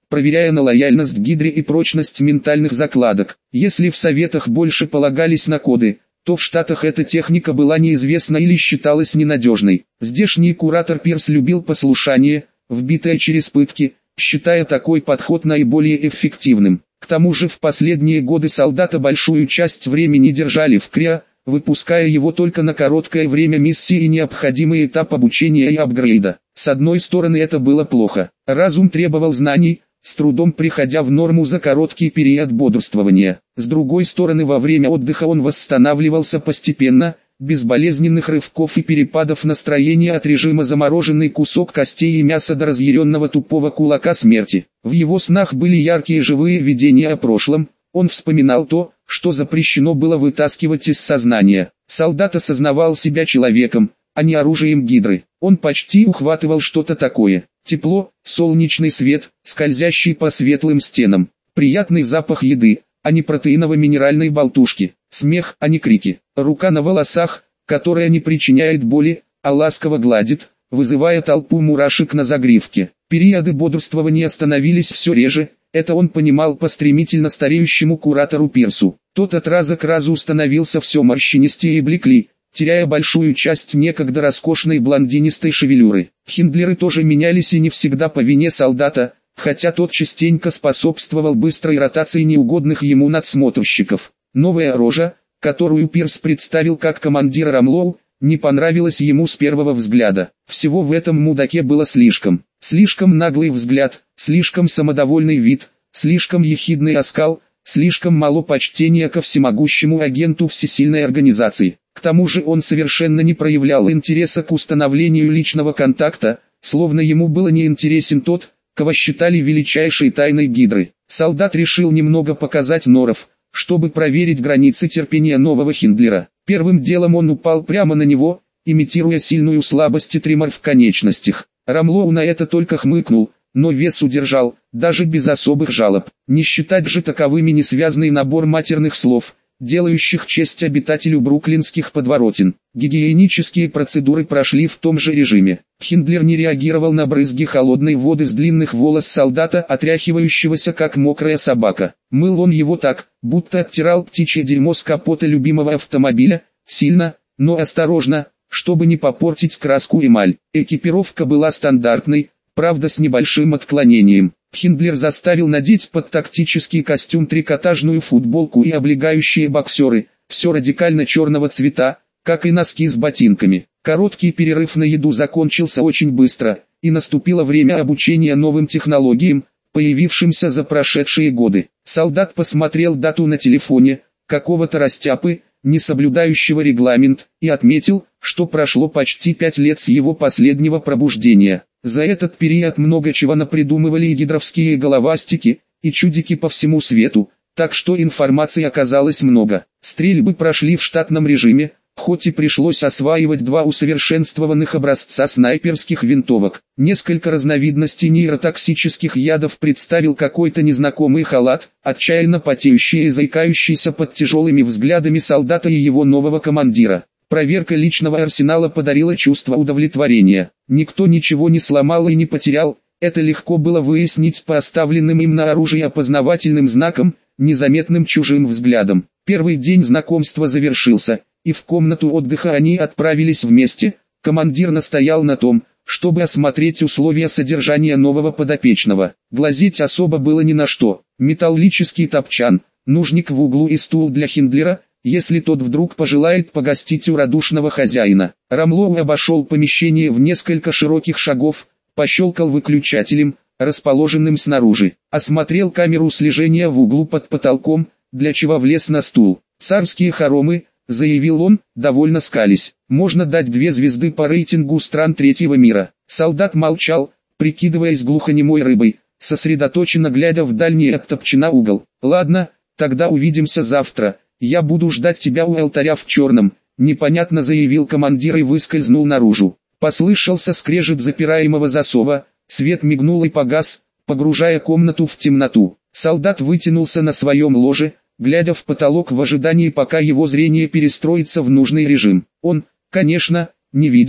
проверяя на лояльность Гидре и прочность ментальных закладок. Если в советах больше полагались на коды, то в Штатах эта техника была неизвестна или считалась ненадежной. Здешний куратор Пирс любил послушание, вбитое через пытки, считая такой подход наиболее эффективным. К тому же в последние годы солдата большую часть времени держали в КРИА, выпуская его только на короткое время миссии и необходимый этап обучения и апгрейда. С одной стороны это было плохо. Разум требовал знаний, с трудом приходя в норму за короткий период бодрствования. С другой стороны во время отдыха он восстанавливался постепенно, без болезненных рывков и перепадов настроения от режима замороженный кусок костей и мяса до разъяренного тупого кулака смерти. В его снах были яркие живые видения о прошлом, он вспоминал то, что запрещено было вытаскивать из сознания. Солдат осознавал себя человеком, а не оружием Гидры. Он почти ухватывал что-то такое. Тепло, солнечный свет, скользящий по светлым стенам, приятный запах еды, а не протеиново-минеральной болтушки, смех, а не крики, рука на волосах, которая не причиняет боли, а ласково гладит, вызывая толпу мурашек на загривке. Периоды бодрствования становились все реже, это он понимал по стремительно стареющему куратору Пирсу. Тот от раза к разу становился все морщинистее и блеклей, теряя большую часть некогда роскошной блондинистой шевелюры. Хиндлеры тоже менялись и не всегда по вине солдата, хотя тот частенько способствовал быстрой ротации неугодных ему надсмотрщиков. Новая рожа, которую Пирс представил как командира Рамлоу, не понравилась ему с первого взгляда. Всего в этом мудаке было слишком. Слишком наглый взгляд, слишком самодовольный вид, слишком ехидный оскал, слишком мало почтения ко всемогущему агенту всесильной организации. К тому же он совершенно не проявлял интереса к установлению личного контакта, словно ему было не интересен тот, кого считали величайшей тайной Гидры. Солдат решил немного показать норов, чтобы проверить границы терпения нового Хиндлера. Первым делом он упал прямо на него, имитируя сильную слабость и тремор в конечностях. Рамлоу на это только хмыкнул, но вес удержал, даже без особых жалоб. Не считать же таковыми несвязный набор матерных слов, делающих честь обитателю бруклинских подворотен. Гигиенические процедуры прошли в том же режиме. Хиндлер не реагировал на брызги холодной воды с длинных волос солдата, отряхивающегося как мокрая собака. Мыл он его так, будто оттирал птичье дерьмо с капота любимого автомобиля, сильно, но осторожно, чтобы не попортить краску эмаль. Экипировка была стандартной, правда с небольшим отклонением. Хиндлер заставил надеть под тактический костюм трикотажную футболку и облегающие боксеры, все радикально черного цвета, как и носки с ботинками. Короткий перерыв на еду закончился очень быстро, и наступило время обучения новым технологиям, появившимся за прошедшие годы. Солдат посмотрел дату на телефоне, какого-то растяпы, не соблюдающего регламент, и отметил, что прошло почти 5 лет с его последнего пробуждения. За этот период много чего напридумывали и гидровские головастики, и чудики по всему свету, так что информации оказалось много. Стрельбы прошли в штатном режиме, хоть и пришлось осваивать 2 усовершенствованных образца снайперских винтовок. Несколько разновидностей нейротоксических ядов представил какой-то незнакомый халат, отчаянно потеющий и заикающийся под тяжелыми взглядами солдата и его нового командира. Проверка личного арсенала подарила чувство удовлетворения. Никто ничего не сломал и не потерял, это легко было выяснить по оставленным им на оружии опознавательным знакам, незаметным чужим взглядом. Первый день знакомства завершился, и в комнату отдыха они отправились вместе. Командир настоял на том, чтобы осмотреть условия содержания нового подопечного. Глазеть особо было ни на что. Металлический топчан, нужник в углу и стул для Хиндлера, если тот вдруг пожелает погостить у радушного хозяина. Рамлоу обошел помещение в несколько широких шагов, пощелкал выключателем, расположенным снаружи, осмотрел камеру слежения в углу под потолком, для чего влез на стул. «Царские хоромы», — заявил он, довольно скались. «Можно дать 2 звезды по рейтингу стран третьего мира». Солдат молчал, прикидываясь глухонемой рыбой, сосредоточенно глядя в дальний от топчана угол. «Ладно, тогда увидимся завтра. Я буду ждать тебя у алтаря в черном», — непонятно заявил командир и выскользнул наружу. Послышался скрежет запираемого засова, свет мигнул и погас, погружая комнату в темноту. Солдат вытянулся на своем ложе, глядя в потолок в ожидании, пока его зрение перестроится в нужный режим. Он, конечно, не видел,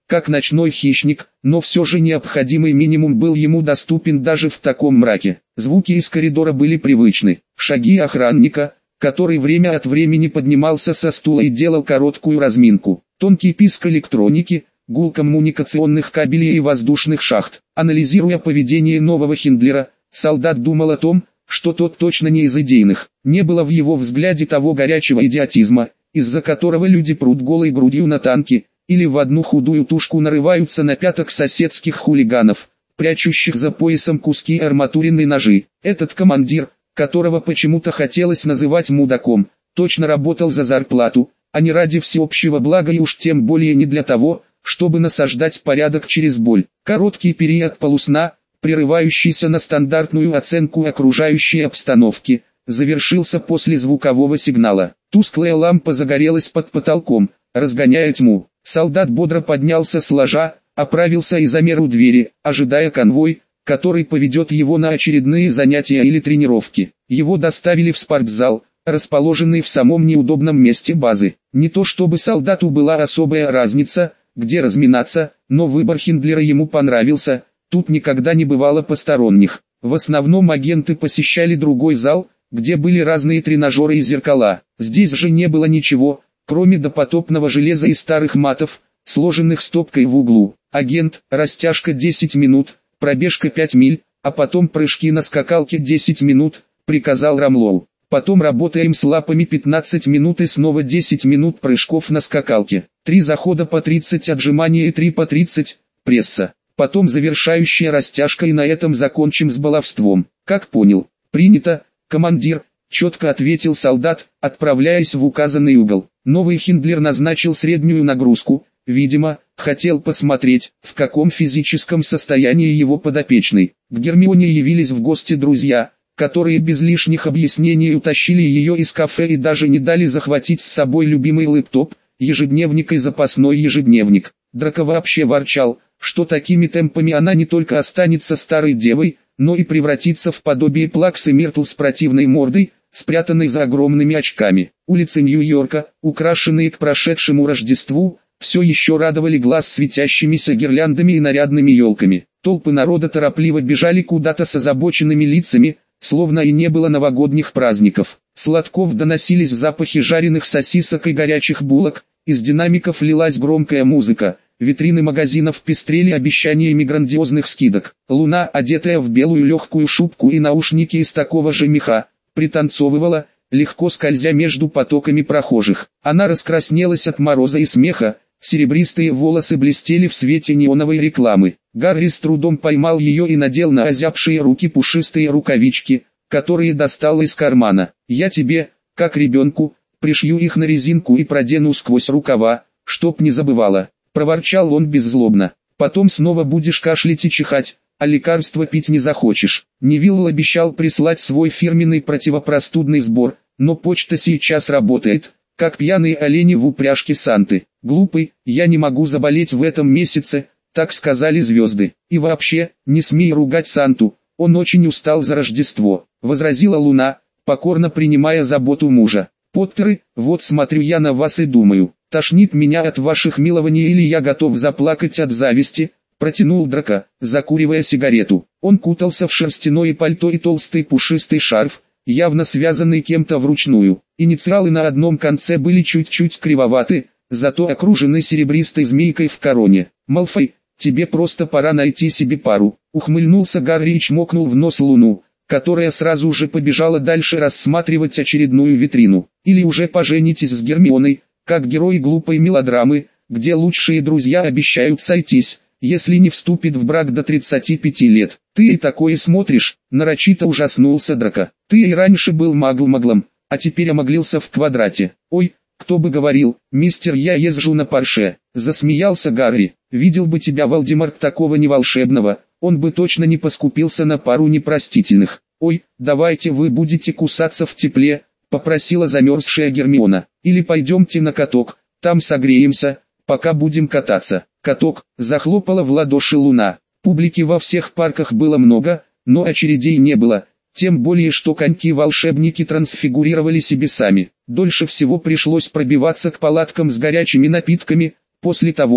как ночной хищник, но все же необходимый минимум был ему доступен даже в таком мраке. Звуки из коридора были привычны. Шаги охранника, который время от времени поднимался со стула и делал короткую разминку. Тонкий писк электроники, гул коммуникационных кабелей и воздушных шахт. Анализируя поведение нового Хиндлера, солдат думал о том, что тот точно не из идейных. Не было в его взгляде того горячего идиотизма, из-за которого люди прут голой грудью на танки, или в одну худую тушку нарываются на пяток соседских хулиганов, прячущих за поясом куски арматурины ножи. Этот командир, которого почему-то хотелось называть мудаком, точно работал за зарплату, а не ради всеобщего блага и уж тем более не для того, чтобы насаждать порядок через боль. Короткий период полусна, прерывающийся на стандартную оценку окружающей обстановки, завершился после звукового сигнала. Тусклая лампа загорелась под потолком, разгоняя тьму. Солдат бодро поднялся с ложа, оправился и замер у двери, ожидая конвой, который поведет его на очередные занятия или тренировки. Его доставили в спортзал, расположенный в самом неудобном месте базы. Не то чтобы солдату была особая разница, где разминаться, но выбор Хиндлера ему понравился, тут никогда не бывало посторонних. В основном агенты посещали другой зал, где были разные тренажеры и зеркала. Здесь же не было ничего, кроме допотопного железа и старых матов, сложенных стопкой в углу. Агент, растяжка 10 минут, пробежка 5 миль, а потом прыжки на скакалке 10 минут, приказал Рамлоу. Потом работаем с лапами 15 минут и снова 10 минут прыжков на скакалке. 3 захода по 30 отжиманий и 3 по 30 пресса. Потом завершающая растяжка и на этом закончим с баловством. Как понял? Принято, командир, четко ответил солдат, отправляясь в указанный угол. Новый Хиндлер назначил среднюю нагрузку, видимо, хотел посмотреть, в каком физическом состоянии его подопечный. К Гермионе явились в гости друзья, которые без лишних объяснений утащили ее из кафе и даже не дали захватить с собой любимый лэптоп, ежедневник и запасной ежедневник. Драко вообще ворчал, что такими темпами она не только останется старой девой, но и превратится в подобие Плаксы Миртл с противной мордой, спрятанной за огромными очками. Улицы Нью-Йорка, украшенные к прошедшему Рождеству, все еще радовали глаз светящимися гирляндами и нарядными елками. Толпы народа торопливо бежали куда-то с озабоченными лицами, словно и не было новогодних праздников. С лотков доносились запахи жареных сосисок и горячих булок, из динамиков лилась громкая музыка, витрины магазинов пестрели обещаниями грандиозных скидок. Луна, одетая в белую легкую шубку и наушники из такого же меха, пританцовывала, легко скользя между потоками прохожих. Она раскраснелась от мороза и смеха, серебристые волосы блестели в свете неоновой рекламы. Гарри с трудом поймал ее и надел на озябшие руки пушистые рукавички, которые достал из кармана. «Я тебе, как ребенку, пришью их на резинку и продену сквозь рукава, чтоб не забывала», — проворчал он беззлобно. «Потом снова будешь кашлять и чихать, а лекарства пить не захочешь». Невилл обещал прислать свой фирменный противопростудный сбор, но почта сейчас работает, как пьяные олени в упряжке Санты. «Глупый, я не могу заболеть в этом месяце», так сказали звезды. «И вообще, не смей ругать Санту, он очень устал за Рождество», возразила Луна, покорно принимая заботу мужа. «Поттеры, вот смотрю я на вас и думаю, тошнит меня от ваших милований или я готов заплакать от зависти», протянул Драко, закуривая сигарету. Он кутался в шерстяное пальто и толстый пушистый шарф, явно связанный кем-то вручную. Инициалы на одном конце были чуть-чуть кривоваты, зато окружены серебристой змейкой в короне. «Малфой, тебе просто пора найти себе пару», ухмыльнулся Гарри и чмокнул в нос Луну, которая сразу же побежала дальше рассматривать очередную витрину. «Или уже поженитесь с Гермионой, как герои глупой мелодрамы, где лучшие друзья обещают сойтись, если не вступит в брак до 35 лет. Ты и такое смотришь», нарочито ужаснулся Драко. «Ты и раньше был магл-маглом, а теперь омоглился в квадрате». «Ой, кто бы говорил, мистер, я езжу на Порше», засмеялся Гарри. «Видел бы тебя Волдеморт такого неволшебного, он бы точно не поскупился на пару непростительных». «Ой, давайте вы будете кусаться в тепле», попросила замерзшая Гермиона. «Или пойдемте на каток, там согреемся, пока будем кататься». «Каток», захлопала в ладоши Луна. Публики во всех парках было много, но очередей не было, тем более что коньки-волшебники трансфигурировали себе сами. Дольше всего пришлось пробиваться к палаткам с горячими напитками, после того,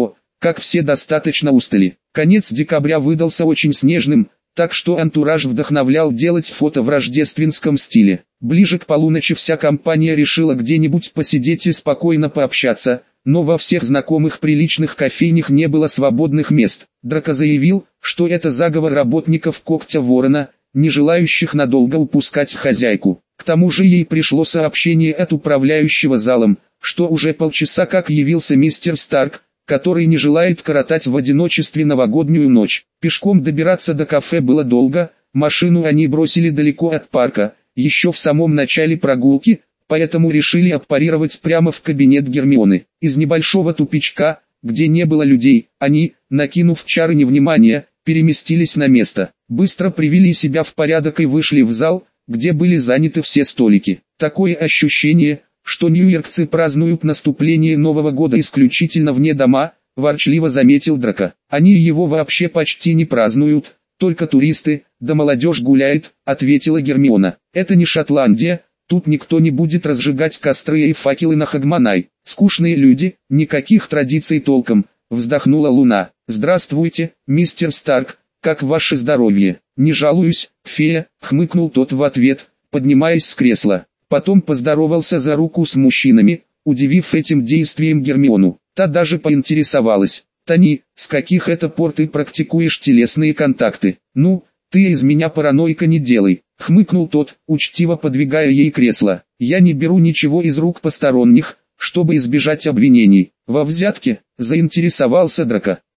как все достаточно устали. Конец декабря выдался очень снежным, так что антураж вдохновлял делать фото в рождественском стиле. Ближе к полуночи вся компания решила где-нибудь посидеть и спокойно пообщаться, но во всех знакомых приличных кофейнях не было свободных мест. Драко заявил, что это заговор работников Когтя Ворона, не желающих надолго упускать хозяйку. К тому же ей пришло сообщение от управляющего залом, что уже полчаса как явился мистер Старк, который не желает коротать в одиночестве новогоднюю ночь. Пешком добираться до кафе было долго, машину они бросили далеко от парка, еще в самом начале прогулки, поэтому решили аппарировать прямо в кабинет Гермионы. Из небольшого тупичка, где не было людей, они, накинув чары невнимания, переместились на место. Быстро привели себя в порядок и вышли в зал, где были заняты все столики. Такое ощущение, что ньюйоркцы празднуют наступление Нового года исключительно вне дома, ворчливо заметил Драко. Они его вообще почти не празднуют, только туристы, да молодежь гуляет, ответила Гермиона. Это не Шотландия, тут никто не будет разжигать костры и факелы на Хагманай. Скучные люди, никаких традиций толком, вздохнула Луна. Здравствуйте, мистер Старк, как ваше здоровье? Не жалуюсь, фея, хмыкнул тот в ответ, поднимаясь с кресла. Потом поздоровался за руку с мужчинами, удивив этим действием Гермиону. Та даже поинтересовалась: «Тони, с каких это пор ты практикуешь телесные контакты?» «Ну, ты из меня параноика не делай», — хмыкнул тот, учтиво подвигая ей кресло. «Я не беру ничего из рук посторонних, чтобы избежать обвинений». «Во взятке?» — заинтересовался Драко.